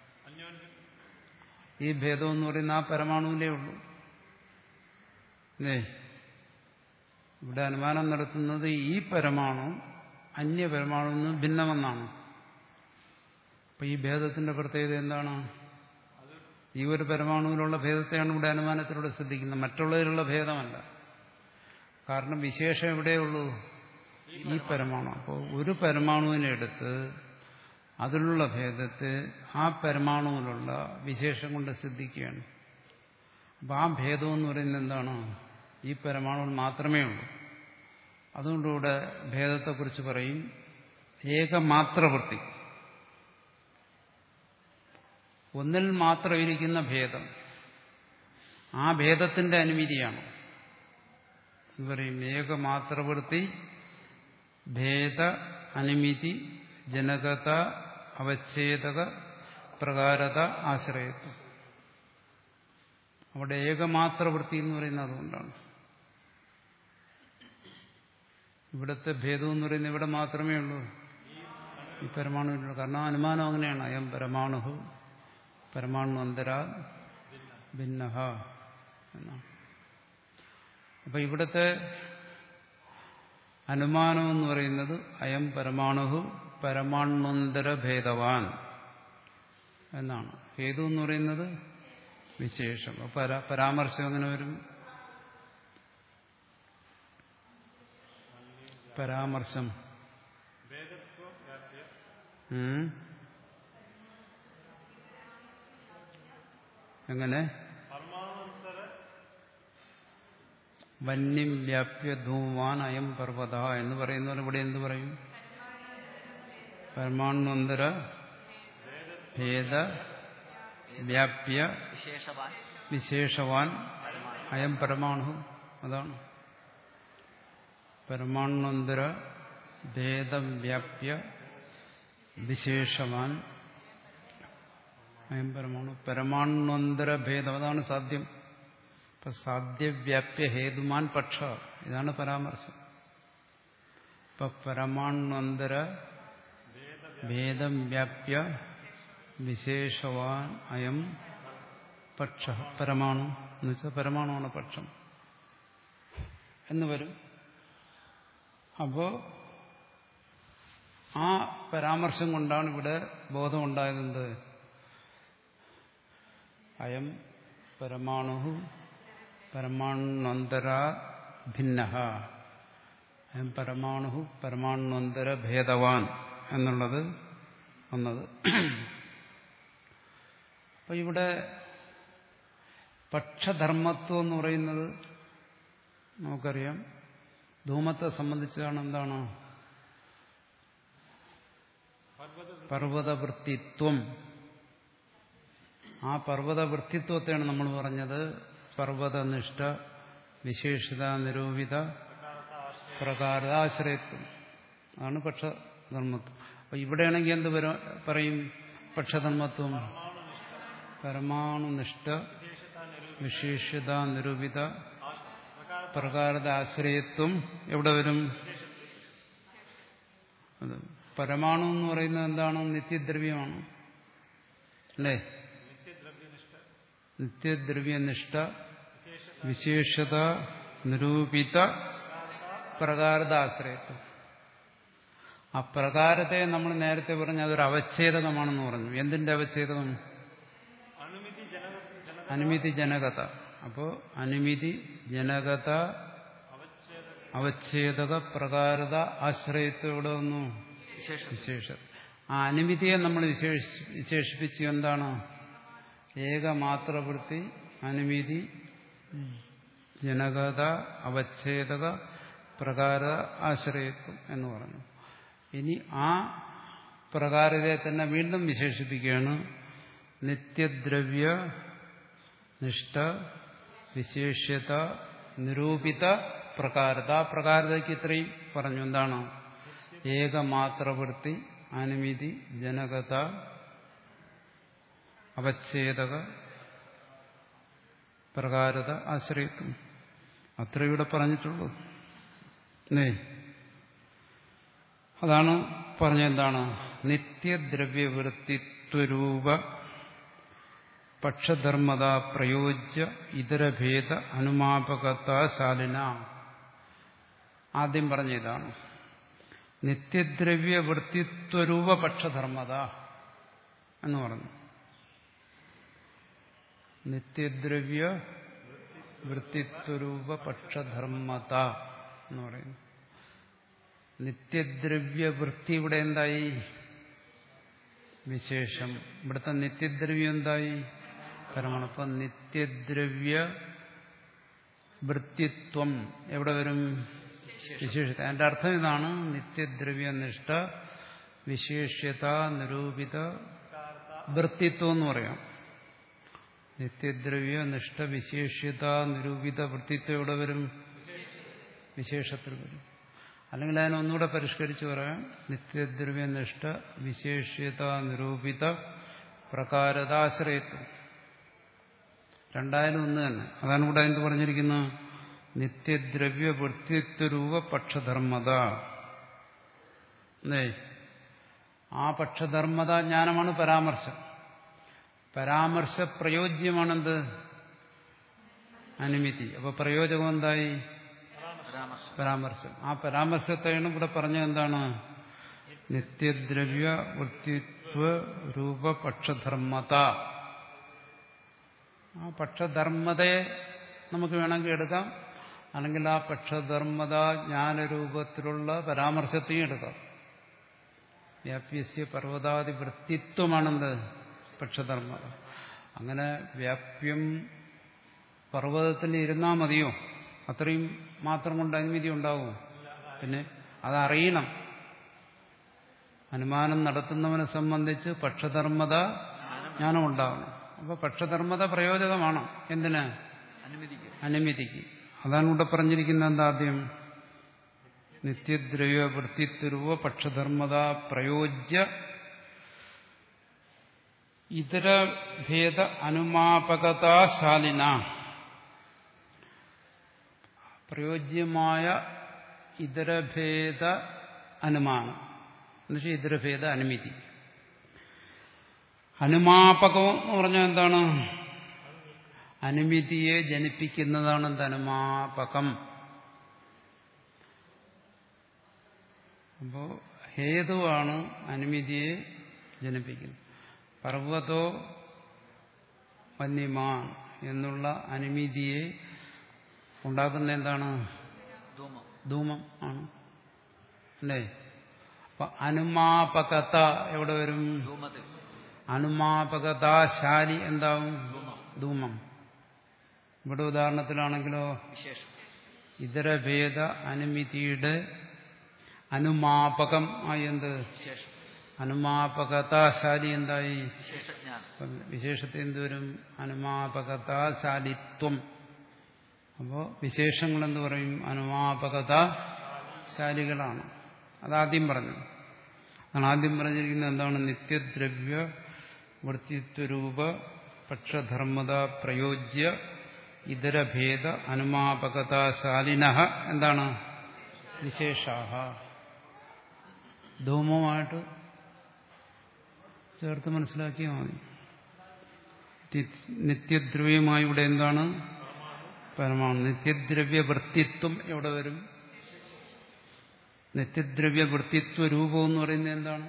ഈ ഭേദം എന്ന് പറയുന്ന? ആ പരമാണുവിലേ ഉള്ളൂ. അല്ലേ? ഇവിടെ അനുമാനം നടത്തുന്നത് ഈ പരമാണു അന്യ പരമാണു നിന്ന് ഭിന്നമെന്നാണ്. അപ്പൊ ഈ ഭേദത്തിന്റെ പ്രത്യേകത എന്താണ്? ഈ ഒരു പരമാണുവിലുള്ള ഭേദത്തെയാണ് ഇവിടെ അനുമാനത്തിലൂടെ ശ്രദ്ധിക്കുന്നത്, മറ്റുള്ളവരിലുള്ള ഭേദമല്ല. കാരണം വിശേഷം എവിടെയുള്ളൂ? ഈ പരമാണു. അപ്പോൾ ഒരു പരമാണുവിനെ എടുത്ത് അതിലുള്ള ഭേദത്തെ ആ പരമാണുവിലുള്ള വിശേഷം കൊണ്ട് സിദ്ധിക്കുകയാണ്. അപ്പം ആ ഭേദം എന്ന് പറയുന്നത് എന്താണ്? ഈ പരമാണുവിൽ മാത്രമേ ഉള്ളൂ. അതുകൊണ്ടിവിടെ ഭേദത്തെക്കുറിച്ച് പറയും ഏകമാത്രവൃത്തി. ഒന്നിൽ മാത്രം ഇരിക്കുന്ന ഭേദം, ആ ഭേദത്തിന്റെ അനുമതിയാണ്. എന്ന് പറയും ഏകമാത്രവൃത്തി ഭേദ അനുമതി ജനകത അവച്ഛേദക പ്രകാരത ആശ്രയത്വം. അവിടെ ഏകമാത്രവൃത്തി എന്ന് പറയുന്നത് അതുകൊണ്ടാണ്. ഇവിടുത്തെ ഭേദം എന്ന് പറയുന്നത് ഇവിടെ മാത്രമേ ഉള്ളൂ, ഈ പരമാണുവിലുള്ള. കാരണം അനുമാനം അങ്ങനെയാണ്, അയം പരമാണു പരമാണു അന്തരാ ഭിന്നഹ എന്നാണ്. അപ്പൊ ഇവിടുത്തെ അനുമാനം എന്ന് പറയുന്നത് അയം പരമാണു പരമാണുന്തര ഭേദവാൻ എന്നാണ്. ഹേതു എന്ന് പറയുന്നത് വിശേഷം. പരാ പരാമർശം എങ്ങനെ വരും? പരാമർശം എങ്ങനെ? വന്യം വ്യാപ്യ ധൂമാൻ അയം പർവ്വത എന്ന് പറയുന്നവർ ഇവിടെ എന്ത് പറയും? പരമാണുന്തര ഭേദ വ്യാപ്യ വിശേഷവാൻ അയം പരമാണു. അതാണ് പരമാണുന്തര ഭേദം വ്യാപ്യ വിശേഷവാൻ അയം പരമാണു. പരമാണുന്തര ഭേദം അതാണ് സാധ്യം. ഇപ്പൊ സാധ്യവ്യാപ്യ ഹേതുമാൻ പക്ഷ, ഇതാണ് പരാമർശം. ഇപ്പൊ പരമാണുന്തര ഭേദം വ്യാപ്യ വിശേഷവാൻ അയം പക്ഷ പരമാണു എന്ന് വെച്ചാൽ പരമാണുവാണ് പക്ഷം എന്ന് വരും. അപ്പോ ആ പരാമർശം കൊണ്ടാണ് ഇവിടെ ബോധമുണ്ടായതെന്ത്? അയം പരമാണു പരമാണുന്തരാ ഭിന്നഃ അയം പരമാണു പരമാണുന്തര ഭേദവാൻ എന്നുള്ളത് വന്നത്. അപ്പൊ ഇവിടെ പക്ഷധർമ്മത്വം എന്ന് പറയുന്നത് നമുക്കറിയാം, ധൂമത്തെ സംബന്ധിച്ചാണ്. എന്താണ്? പർവ്വതവൃത്തിത്വം. ആ പർവ്വതവൃത്തിത്വത്തെയാണ് നമ്മൾ പറഞ്ഞത് പർവ്വതനിഷ്ഠ വിശേഷത നിരൂപിത പ്രകാരാശ്രയത്വം. അതാണ് പക്ഷധർമ്മത്വം. അപ്പൊ ഇവിടെയാണെങ്കിൽ എന്ത് പറയും? പക്ഷധർമ്മത്വം പരമാണുനിഷ്ഠ വിശേഷത നിരൂപിത പ്രകാരത ആശ്രയത്വം എവിടെ വരും? പരമാണു എന്ന് പറയുന്നത് എന്താണ്? നിത്യദ്രവ്യമാണ് അല്ലേ? നിത്യദ്രവ്യനിഷ്ഠ വിശേഷത നിരൂപിത പ്രകാരത ആശ്രയത്വം. ആ പ്രകാരത്തെ നമ്മൾ നേരത്തെ പറഞ്ഞു അതൊരു അവച്ഛേദകമാണെന്ന് പറഞ്ഞു. എന്തിന്റെ അവച്ഛേദകം? അനുമിതി ജനകത. അപ്പോ അനുമിതി ജനകത അവച്ഛേദക പ്രകാരത ആശ്രയത്വം ഇവിടെ വന്നു വിശേഷം. ആ അനുമിതിയെ നമ്മൾ വിശേഷിപ്പിച്ചു എന്താണ്? ഏകമാത്രവൃത്തി അനുമിതി ജനകത അവച്ഛേദക പ്രകാര ആശ്രയത്വം എന്ന് പറഞ്ഞു. ഇനി ആ പ്രകാരത്തെ തന്നെ വീണ്ടും വിശേഷിപ്പിക്കുകയാണ് നിത്യദ്രവ്യ നിഷ്ഠ വിശേഷ്യത നിരൂപിത പ്രകാരത. ആ പ്രകാരതയ്ക്ക് ഇത്രയും പറഞ്ഞു. എന്താണ്? ഏകമാത്രവൃത്തി അനുമിതി ജനകത അവച്ഛേദക പ്രകാരത ആശ്രയത്വം. അത്ര ഇവിടെ പറഞ്ഞിട്ടുള്ളൂ. അതാണ് പറഞ്ഞെന്താണ്? നിത്യദ്രവ്യവൃത്തിത്വരൂപ പക്ഷധർമ്മത പ്രയോജ്യ ഇതരഭേദ അനുമാപകത്വശാലിന. ആദ്യം പറഞ്ഞ ഇതാണ് നിത്യദ്രവ്യവൃത്തിത്വരൂപ പക്ഷധർമ്മത എന്ന് പറഞ്ഞു. നിത്യദ്രവ്യ വൃത്തിത്വരൂപ പക്ഷധർമ്മത എന്ന് പറയുന്നു. നിത്യദ്രവ്യവൃത്തി ഇവിടെ എന്തായി? വിശേഷം. ഇവിടുത്തെ നിത്യദ്രവ്യം എന്തായി? പരമാണു. അപ്പൊ നിത്യദ്രവ്യ വൃത്തിത്വം എവിടെ വരും? വിശേഷത. അതിന്റെ അർത്ഥം ഇതാണ് നിത്യദ്രവ്യനിഷ്ഠ വിശേഷ്യത നിരൂപിത വൃത്തിത്വം എന്ന് പറയാം. നിത്യദ്രവ്യ നിഷ്ഠ വിശേഷ്യത നിരൂപിത വൃത്തിത്വം എവിടെ വരും? വിശേഷത്തിൽ വരും. അല്ലെങ്കിൽ അതിനെ ഒന്നുകൂടെ പരിഷ്കരിച്ച് പറയാം. നിത്യദ്രവ്യനിഷ്ഠ വിശേഷ്യത നിരൂപിത പ്രകാരതാശ്രയത്വം. രണ്ടായാലും ഒന്ന് തന്നെ. അതാണ് ഇവിടെ എന്ത് പറഞ്ഞിരിക്കുന്നത്? നിത്യദ്രവ്യവൃത്തിത്വരൂപ പക്ഷധർമ്മത. ആ പക്ഷധർമ്മത ജ്ഞാനമാണ് പരാമർശം. പരാമർശ പ്രയോജ്യമാണെന്ത്? അനുമിതി. അപ്പൊ പ്രയോജകം എന്തായി? പരാമർശം. ആ പരാമർശത്തെയാണ് ഇവിടെ പറഞ്ഞത് എന്താണ്? നിത്യദ്രവ്യ വൃത്തിത്വ രൂപ പക്ഷധർമ്മത. ആ പക്ഷധർമ്മതയെ നമുക്ക് വേണമെങ്കിൽ എടുക്കാം, അല്ലെങ്കിൽ ആ പക്ഷധർമ്മത ജ്ഞാനരൂപത്തിലുള്ള പരാമർശത്തെയും എടുക്കാം. വ്യാപ്യസ്യ പർവ്വതാദി വൃത്തിത്വമാണെന്ത്? പക്ഷധർമ്മത. അങ്ങനെ വ്യാപ്യം പർവ്വതത്തിൽ ഇരുന്നാൽ മതിയോ? അത്രയും മാത്രം കൊണ്ട് അനുമതി ഉണ്ടാവും? പിന്നെ അതറിയണം. അനുമാനം നടത്തുന്നവനെ സംബന്ധിച്ച് പക്ഷധർമ്മത ജ്ഞാനം ഉണ്ടാവണം. അപ്പൊ പക്ഷധർമ്മത പ്രയോജകമാണ്. എന്തിന്? അനുമതിക്ക്. അതാണ് ഇവിടെ പറഞ്ഞിരിക്കുന്നത്. എന്താദ്യം? നിത്യദ്രവ്യ വൃത്തിത്വരൂപ പക്ഷധർമ്മത പ്രയോജ്യ ഇതരഭേദ അനുമാപകതാശാലിന. പ്രയോജ്യമായ ഇതരഭേദ അനുമാനം എന്നുവെച്ചാൽ ഇതരഭേദ അനുമതി. അനുമാപകം എന്ന് പറഞ്ഞാൽ എന്താണ്? അനുമതിയെ ജനിപ്പിക്കുന്നതാണ് എന്ത്? അനുമാപകം. അപ്പോ ഹേതുവാണ് അനുമതിയെ ജനിപ്പിക്കുന്നത്. പർവ്വതോ വന്യമാൻ എന്നുള്ള അനുമതിയെ ഉണ്ടാക്കുന്ന എന്താണ്? ധൂമം ആണ് അല്ലേ? അപ്പൊ അനുമാപകത എവിടെ വരും? അനുമാപകതാശാലി എന്താവും? ധൂമം. ഇവിടെ ഉദാഹരണത്തിലാണെങ്കിലോ ഇതരഭേദ അനുമതിയുടെ അനുമാപകം ആയി എന്ത്? അനുമാപകതാശാലി എന്തായി? വിശേഷത്തെ എന്തുവരും? അനുമാപകതാശാലിത്വം. അപ്പോ വിശേഷങ്ങൾ എന്ത് പറയും? അനുമാപകതാശാലികളാണ്. അതാദ്യം പറഞ്ഞു. അതാണ് ആദ്യം പറഞ്ഞിരിക്കുന്നത്. എന്താണ്? നിത്യദ്രവ്യ വൃത്തിത്വരൂപ പക്ഷധർമ്മത പ്രയോജ്യ ഇതരഭേദ അനുമാപകതാശാലിനഃ എന്താണ്? വിശേഷാഹ. ധൂമമായിട്ട് ചേർത്ത് മനസ്സിലാക്കിയാൽ മതി. നിത്യദ്രവ്യമായി ഇവിടെ എന്താണ്? പരമാണു. നിത്യദ്രവ്യ വൃത്തിത്വം എവിടെ വരും? നിത്യദ്രവ്യ വൃത്തിത്വ രൂപം എന്ന് പറയുന്നത് എന്താണ്?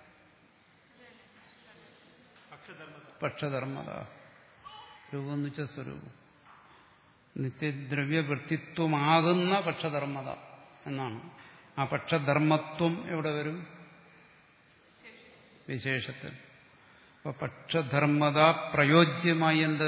പക്ഷധർമ്മത. രൂപം എന്ന് വെച്ചാൽ സ്വരൂപം. നിത്യദ്രവ്യ വൃത്തിത്വമാകുന്ന പക്ഷധർമ്മത എന്നാണ്. ആ പക്ഷധർമ്മത്വം എവിടെ വരും? വിശേഷത്തിൽ. അപ്പൊ പക്ഷധർമ്മത പ്രയോജ്യമായി എന്ത്?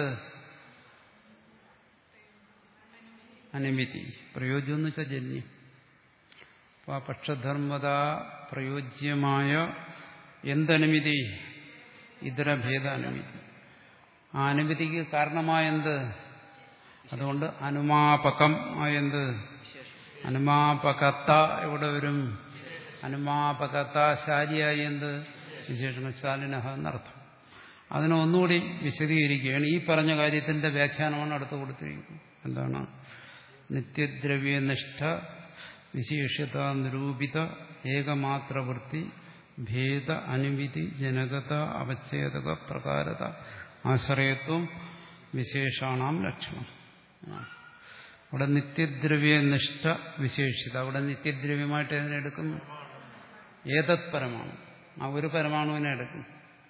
അനുമതി. പ്രയോജ്യം എന്ന് വെച്ചാൽ ജന്യം. അപ്പൊ ആ പക്ഷധർമ്മത പ്രയോജ്യമായ എന്തനുമതി? ഇതരഭേദ അനുമതി. ആ അനുമതിക്ക് കാരണമായെന്ത്? അതുകൊണ്ട് അനുമാപകം ആയെന്ത്? അനുമാപകത്ത എവിടെ വരും? അനുമാപകത്താശാലിയായി എന്ത്? വിശേഷണ ശാലിനഹ എന്നർത്ഥം. അതിനെ ഒന്നുകൂടി വിശദീകരിക്കുകയാണ്. ഈ പറഞ്ഞ കാര്യത്തിന്റെ വ്യാഖ്യാനമാണ് അടുത്ത് കൊടുത്തിരിക്കുന്നത്. എന്താണ്? നിത്യദ്രവ്യനിഷ്ഠ വിശേഷ്യത നിരൂപിത ഏകമാത്രവൃത്തി ഭേദ അനുമതി ജനകത അവച്ഛേദക പ്രകാരത ആശ്രയത്വം വിശേഷാണാം ലക്ഷണം. അവിടെ നിത്യദ്രവ്യനിഷ്ഠ വിശേഷിത. അവിടെ നിത്യദ്രവ്യമായിട്ട് എതിനെടുക്കും? ഏതത് പരമാണു. ആ ഒരു പരമാണുവിനെ എടുക്കും.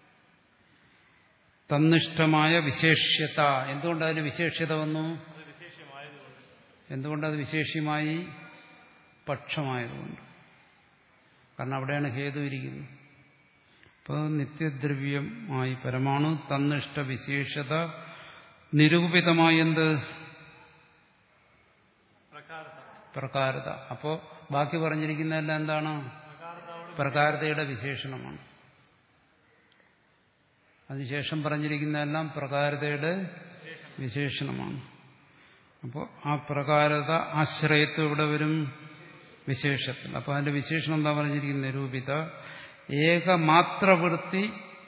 തന്നിഷ്ഠമായ വിശേഷ്യത. എന്തുകൊണ്ടതിന് വിശേഷ്യത വന്നു? എന്തുകൊണ്ടത് വിശേഷ്യമായി? പക്ഷമായതുകൊണ്ട്. കാരണം അവിടെയാണ് ഹേതു ഇരിക്കുന്നത്. അപ്പോൾ നിത്യദ്രവ്യമായി പരമാണു തന്നിഷ്ഠ വിശേഷത നിരൂപിതമായി എന്ത്? പ്രകാരത. അപ്പോ ബാക്കി പറഞ്ഞിരിക്കുന്നതെല്ലാം എന്താണ്? പ്രകാരതയുടെ വിശേഷണമാണ്. അതിനുശേഷം പറഞ്ഞിരിക്കുന്നതെല്ലാം പ്രകാരതയുടെ വിശേഷണമാണ്. അപ്പോൾ ആ പ്രകാരത ആശ്രയത്വം ഇവിടെ വരും? വിശേഷത്തിൽ. അപ്പോൾ അതിന്റെ വിശേഷണം എന്താ പറഞ്ഞിരിക്കുന്നത്? നിരൂപിത ഏകമാത്രവൃത്തി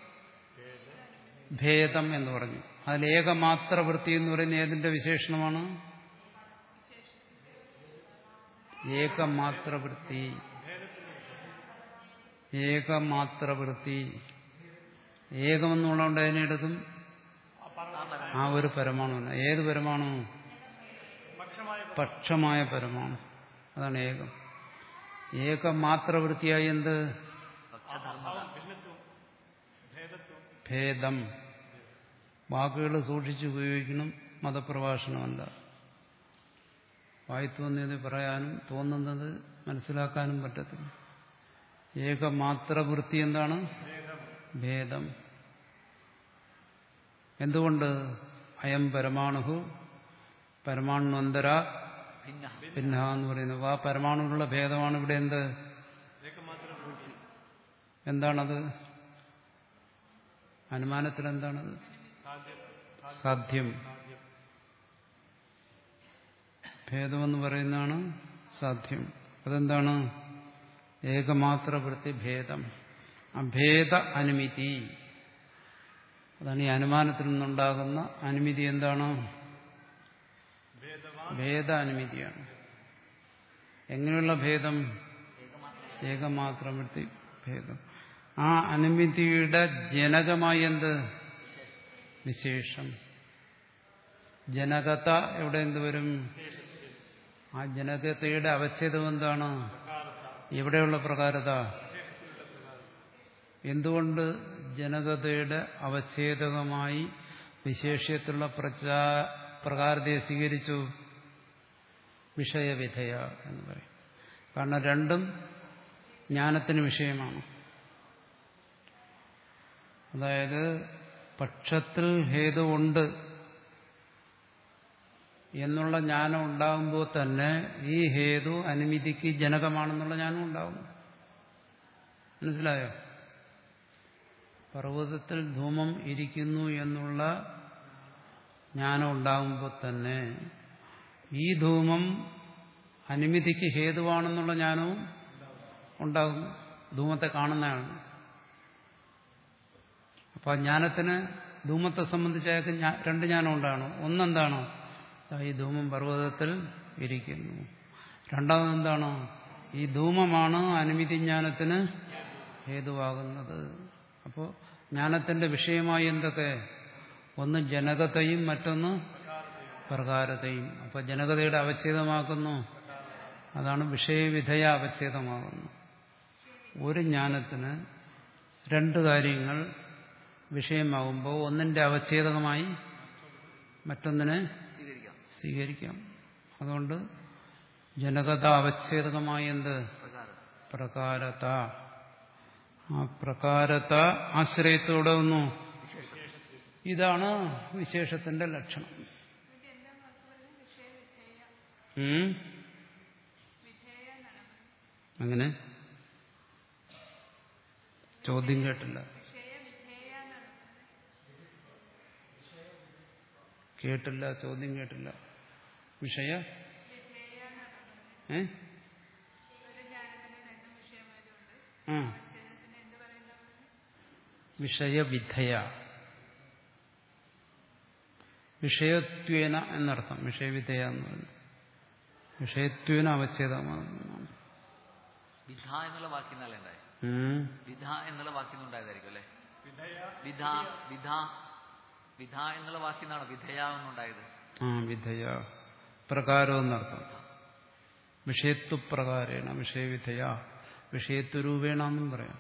ഭേദം എന്ന് പറഞ്ഞു. അതിൽ ഏകമാത്രവൃത്തി എന്ന് പറയുന്നത് ഏതിന്റെ വിശേഷണമാണ്? ഏകമാത്രവൃത്തി ഏകമാത്രവൃത്തി ഏകമെന്നുള്ളതുകൊണ്ട് അതിനെ എടുക്കും ആ ഒരു പരമാണു. ഏത് പരമാണു? പക്ഷമായ പരമാണു. അതാണ് ഏകം. ഏകമാത്രവൃത്തിയായി എന്ത്? ഭേദം. വാക്കുകൾ സൂക്ഷിച്ച് ഉപയോഗിക്കണം. മതപ്രഭാഷണമല്ല. വായി തോന്നിയത് പറയാനും തോന്നുന്നത് മനസ്സിലാക്കാനും പറ്റത്തില്ല. ഏകമാത്രവൃത്തി എന്താണ്? ഭേദം. എന്തുകൊണ്ട്? അയം പരമാണു പരമാണുന്തര ഭിന്ന എന്ന് പറയുന്നത്. ആ പരമാണുവിലുള്ള ഭേദമാണ് ഇവിടെ എന്ത്? എന്താണത്? അനുമാനത്തിൽ എന്താണത്? സാധ്യം. ഭേദമെന്ന് പറയുന്നതാണ് സാധ്യം. അതെന്താണ്? ഏകമാത്രവൃത്തി ഭേദം. അഭേദ അനുമിതി. അതാണ് ഈ അനുമാനത്തിൽ നിന്നുണ്ടാകുന്ന അനുമതി. എന്താണ്? ഭേദ അനുമതിയാണ്. എങ്ങനെയുള്ള ഭേദം? ഏകമാത്രവൃത്തി ഭേദം. ആ അനുമതിയുടെ ജനകമായി എന്ത്? വിശേഷം. ജനകത എവിടെ എന്ത് വരും? ആ ജനകതയുടെ അവച്ഛേദം എന്താണ്? എവിടെയുള്ള പ്രകാരത? എന്തുകൊണ്ട് ജനകതയുടെ അവച്ഛേദകമായി വിശേഷ്യത്തിലുള്ള പ്രകാരതയെ സ്വീകരിച്ചു? വിഷയവിധയ എന്ന് പറയും. കാരണം രണ്ടും ജ്ഞാനത്തിന് വിഷയമാണ്. അതായത് പക്ഷത്തിൽ ഹേതുവുണ്ട് എന്നുള്ള ജ്ഞാനം ഉണ്ടാകുമ്പോൾ തന്നെ ഈ ഹേതു അനുമതിക്ക് ജനകമാണെന്നുള്ള ജ്ഞാനം ഉണ്ടാകും. മനസ്സിലായോ? പർവ്വതത്തിൽ ധൂമം ഇരിക്കുന്നു എന്നുള്ള ജ്ഞാനം ഉണ്ടാകുമ്പോൾ തന്നെ ഈ ധൂമം അനുമതിക്ക് ഹേതുവാണെന്നുള്ള ജ്ഞാനവും ഉണ്ടാകും. ധൂമത്തെ കാണുന്നതാണ്. അപ്പോൾ ജ്ഞാനത്തിന് ധൂമത്തെ സംബന്ധിച്ച് അയാൾക്ക് രണ്ട് ജ്ഞാനം ഉണ്ടാകണം. ഒന്നെന്താണോ? ഈ ധൂമം പർവ്വതത്തിൽ ഇരിക്കുന്നു. രണ്ടാമതെന്താണ്? ഈ ധൂമമാണ് അനുമതി ജ്ഞാനത്തിന് ഹേതുവാകുന്നത്. അപ്പോൾ ജ്ഞാനത്തിന്റെ വിഷയമായി എന്തൊക്കെ? ഒന്ന് ജനകതയും മറ്റൊന്ന് പ്രകാരതയും. അപ്പോൾ ജനകതയുടെ അവച്ഛേദമാക്കുന്നു. അതാണ് വിഷയവിധയ അവച്ഛേദമാകുന്നു. ഒരു ജ്ഞാനത്തിന് രണ്ട് കാര്യങ്ങൾ വിഷയമാകുമ്പോൾ ഒന്നിന്റെ അവച്ഛേദകമായി മറ്റൊന്നിനെ സ്വീകരിക്കാം. അതുകൊണ്ട് ജനകത അവച്ഛേദകമായി എന്ത്? പ്രകാരത. ആ പ്രകാരത ആശ്രയത്തോടെ ഒന്നു. ഇതാണ് വിശേഷത്തിന്റെ ലക്ഷണം. അങ്ങനെ ചോദ്യം കേട്ടില്ല. കേട്ടില്ല. ചോദ്യം കേട്ടില്ല. വിഷയ ഏ ആ വിഷയവിധയ. വിഷയത്വേന എന്നർത്ഥം. വിഷയവിധയ എന്ന് പറയുന്നത് വിഷയത്വേന അവച്ഛേദമാകുന്നതാണ്. വിധ എന്നുള്ള വാക്കിന്നല്ലേ ഉണ്ടായി? വിധ എന്നുള്ള വാക്കിന്നുണ്ടായതായിരിക്കും അല്ലെ? വിധ വിധ വിധ എന്നുള്ള വാക്കിന്നാണ് വിധയ എന്നുണ്ടായത്. ആ വിധയ പ്രകാരം എന്നർത്ഥം. വിഷയത്വപ്രകാരേണ വിഷയവിധയ. വിഷയത്വരൂപേണ എന്നും പറയാം.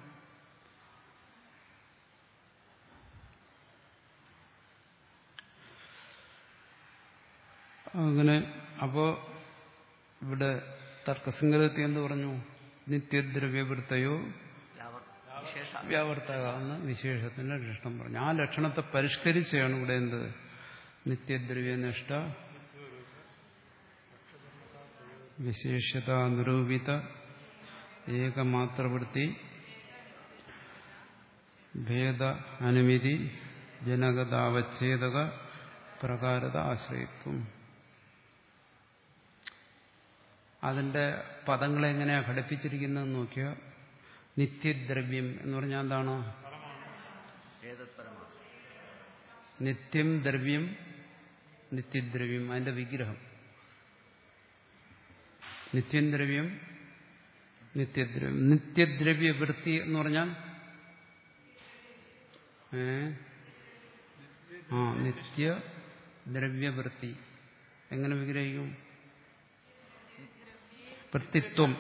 അങ്ങനെ അപ്പോ ഇവിടെ തർക്കസംഗ്രഹത്തിൽ എന്ത് പറഞ്ഞു? നിത്യദ്രവ്യവൃത്തയോ വ്യാവർത്തകാവുന്ന വിശേഷത്തിന്റെ ലക്ഷണം പറഞ്ഞു. ആ ലക്ഷണത്തെ പരിഷ്കരിച്ചാണ് ഇവിടെ എന്ത്? നിത്യദ്രവ്യനിഷ്ഠ വിശേഷത നിരൂപിത ഏകമാത്രവൃത്തി ഭേദ അനുമതി ജനകതാവച്ഛേദക പ്രകാരത ആശ്രയത്വം. അതിന്റെ പദങ്ങളെങ്ങനെയാ ഘടിപ്പിച്ചിരിക്കുന്നതെന്ന് നോക്കിയാൽ നിത്യദ്രവ്യം എന്ന് പറഞ്ഞാൽ എന്താണ്? നിത്യം ദ്രവ്യം നിത്യദ്രവ്യം. അതിന്റെ വിഗ്രഹം നിത്യം ദ്രവ്യം നിത്യദ്രവ്യം. നിത്യദ്രവ്യവൃത്തി എന്ന് പറഞ്ഞാൽ ഏ ആ നിത്യ ദ്രവ്യവൃത്തി എങ്ങനെ വിഗ്രഹിക്കും? വൃത്തിത്വം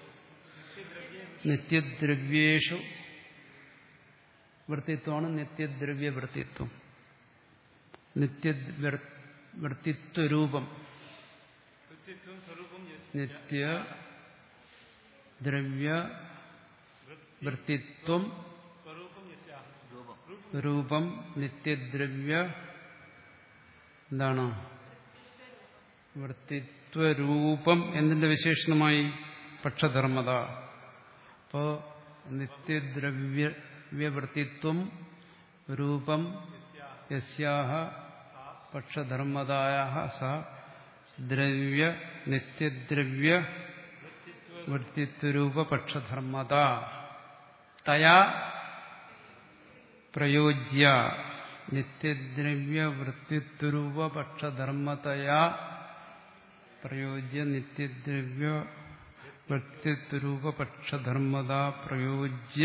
നിത്യദ്രവ്യേഷു വൃത്തിത്വമാണ് നിത്യദ്രവ്യവൃത്തിത്വം. നിത്യവൃത്തിത്വരൂപം നിത്യ ദ്രവ്യ വൃത്തിത്വം രൂപം നിത്യദ്രവ്യ എന്താണ് വൃത്തിത്വരൂപം എന്നതിന്റെ വിശേഷണമായി പക്ഷധർമ്മത. അപ്പോ നിത്യദ്രവ്യവൃത്തിത്വം രൂപം യസ്യാഹ പക്ഷധർമ്മതായാഹ സ ദ്രവ്യ നിത്യദ്രവ്യ വൃത്തിത്വരൂപ പക്ഷധർമ്മത തയാ പ്രയോജ്യ നിത്യദ്രവ്യ വൃത്തിത്വരൂപ പക്ഷധർമ്മതയാ പ്രയോജ്യ നിത്യദ്രവ്യ വൃത്തിത്വരൂപ പക്ഷധർമ്മത പ്രയോജ്യ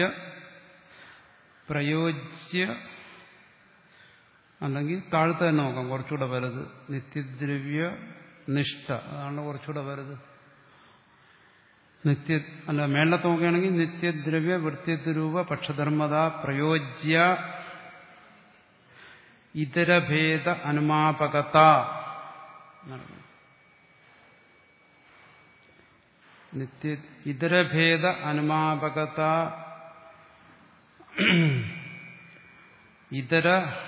പ്രയോജ്യ അല്ലെങ്കിൽ താഴത്തെ തന്നെ നോക്കാം, കുറച്ചുകൂടെ വലുത്. നിത്യദ്രവ്യ നിഷ്ഠ, അതാണ് കുറച്ചുകൂടെ വലുത്. നിത്യ അല്ല മേളത്തെ നോക്കുകയാണെങ്കിൽ നിത്യദ്രവ്യ വൃത്തിത്വരൂപ പക്ഷധർമ്മത പ്രയോജ്യ ഇതരഭേദ അനുമാപകത. നിത്യ ഇതരഭേദ അനുമാപകത ഇതര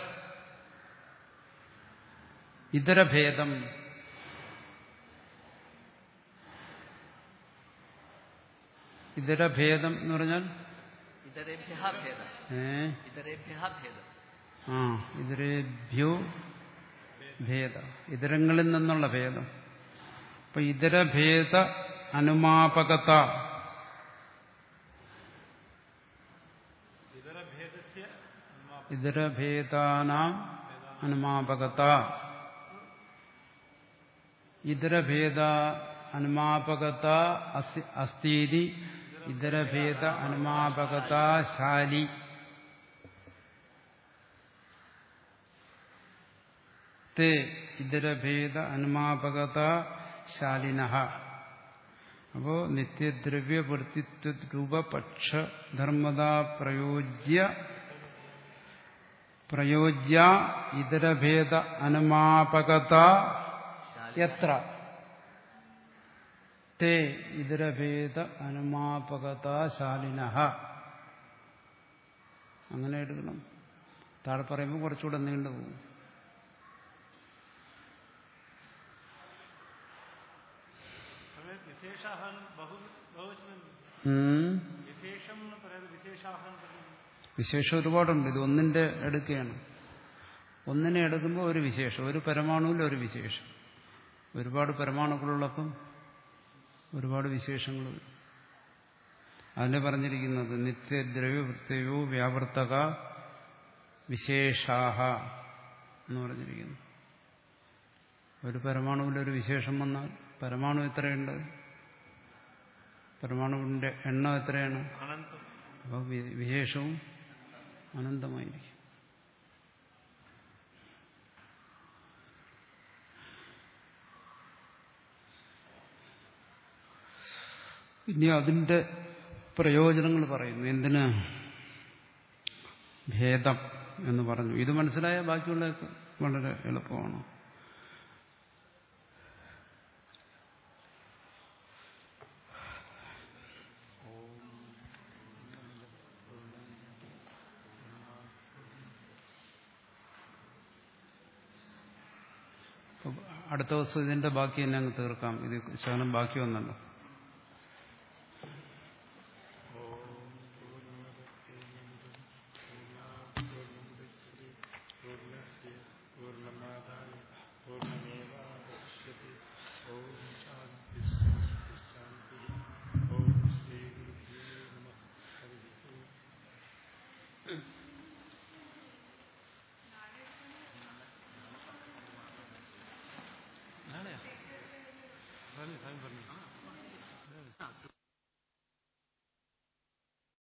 ഇതരഭേദം ഇതരഭേദം എന്ന് പറഞ്ഞാൽ ആ ഇതരേഭ്യോ ഭേദ, ഇതരങ്ങളിൽ നിന്നുള്ള ഭേദം. അപ്പൊ ഇതരഭേദ അനുമാപകത ഇതരഭേദാനാം അനുമാപകത ഇതരഭേദ അനുമാപകത അസ്തീതി ഇതരഭേദ അനുമാപകത ശാലി. തേ ഇതരഭേദ അനുമാപകത ശാലിനഃ. അപ്പോ നിത്യദ്രവ്യ വൃത്തിത്വരൂപ പക്ഷധർമ്മത പ്രയോജ്യ പ്രയോജ്യ ഇതരഭേദ അനുമാപകത എത്ര തേ ഇതരഭേദ അനുമാപകത ശാലിനഃ. അങ്ങനെ എടുക്കണം. താഴെ പറയുമ്പോൾ കുറച്ചുകൂടെ നീണ്ടുപോകും. വിശേഷം ഒരുപാടുണ്ട്. ഇത് ഒന്നിന്റെ എടുക്കുകയാണ്. ഒന്നിനെ എടുക്കുമ്പോൾ ഒരു വിശേഷം, ഒരു പരമാണുവിൽ ഒരു വിശേഷം. ഒരുപാട് പരമാണുക്കളുള്ളപ്പം ഒരുപാട് വിശേഷങ്ങൾ. അതിനെ പറഞ്ഞിരിക്കുന്നത് നിത്യദ്രവ്യവൃത്തയോ വ്യാവർത്തക വിശേഷാഹ എന്ന് പറഞ്ഞിരിക്കുന്നു. ഒരു പരമാണുവിലൊരു വിശേഷം വന്നാൽ പരമാണു എത്രയുണ്ട്? പരമാണുവിന്റെ എണ്ണം എത്രയാണ്? അപ്പോൾ വിശേഷവും അനന്തമായിരിക്കും. ഇനി അതിന്റെ പ്രയോജനങ്ങൾ പറയുന്നു. എന്തിന് ഭേദം എന്ന് പറഞ്ഞു. ഇത് മനസ്സിലായ ബാക്കിയുള്ള വളരെ എളുപ്പമാണ്. അടുത്ത ദിവസം ഇതിന്റെ ബാക്കി തന്നെ അങ്ങ് തീർക്കാം. ഇത് ശകലം ബാക്കി വന്നല്ലോ.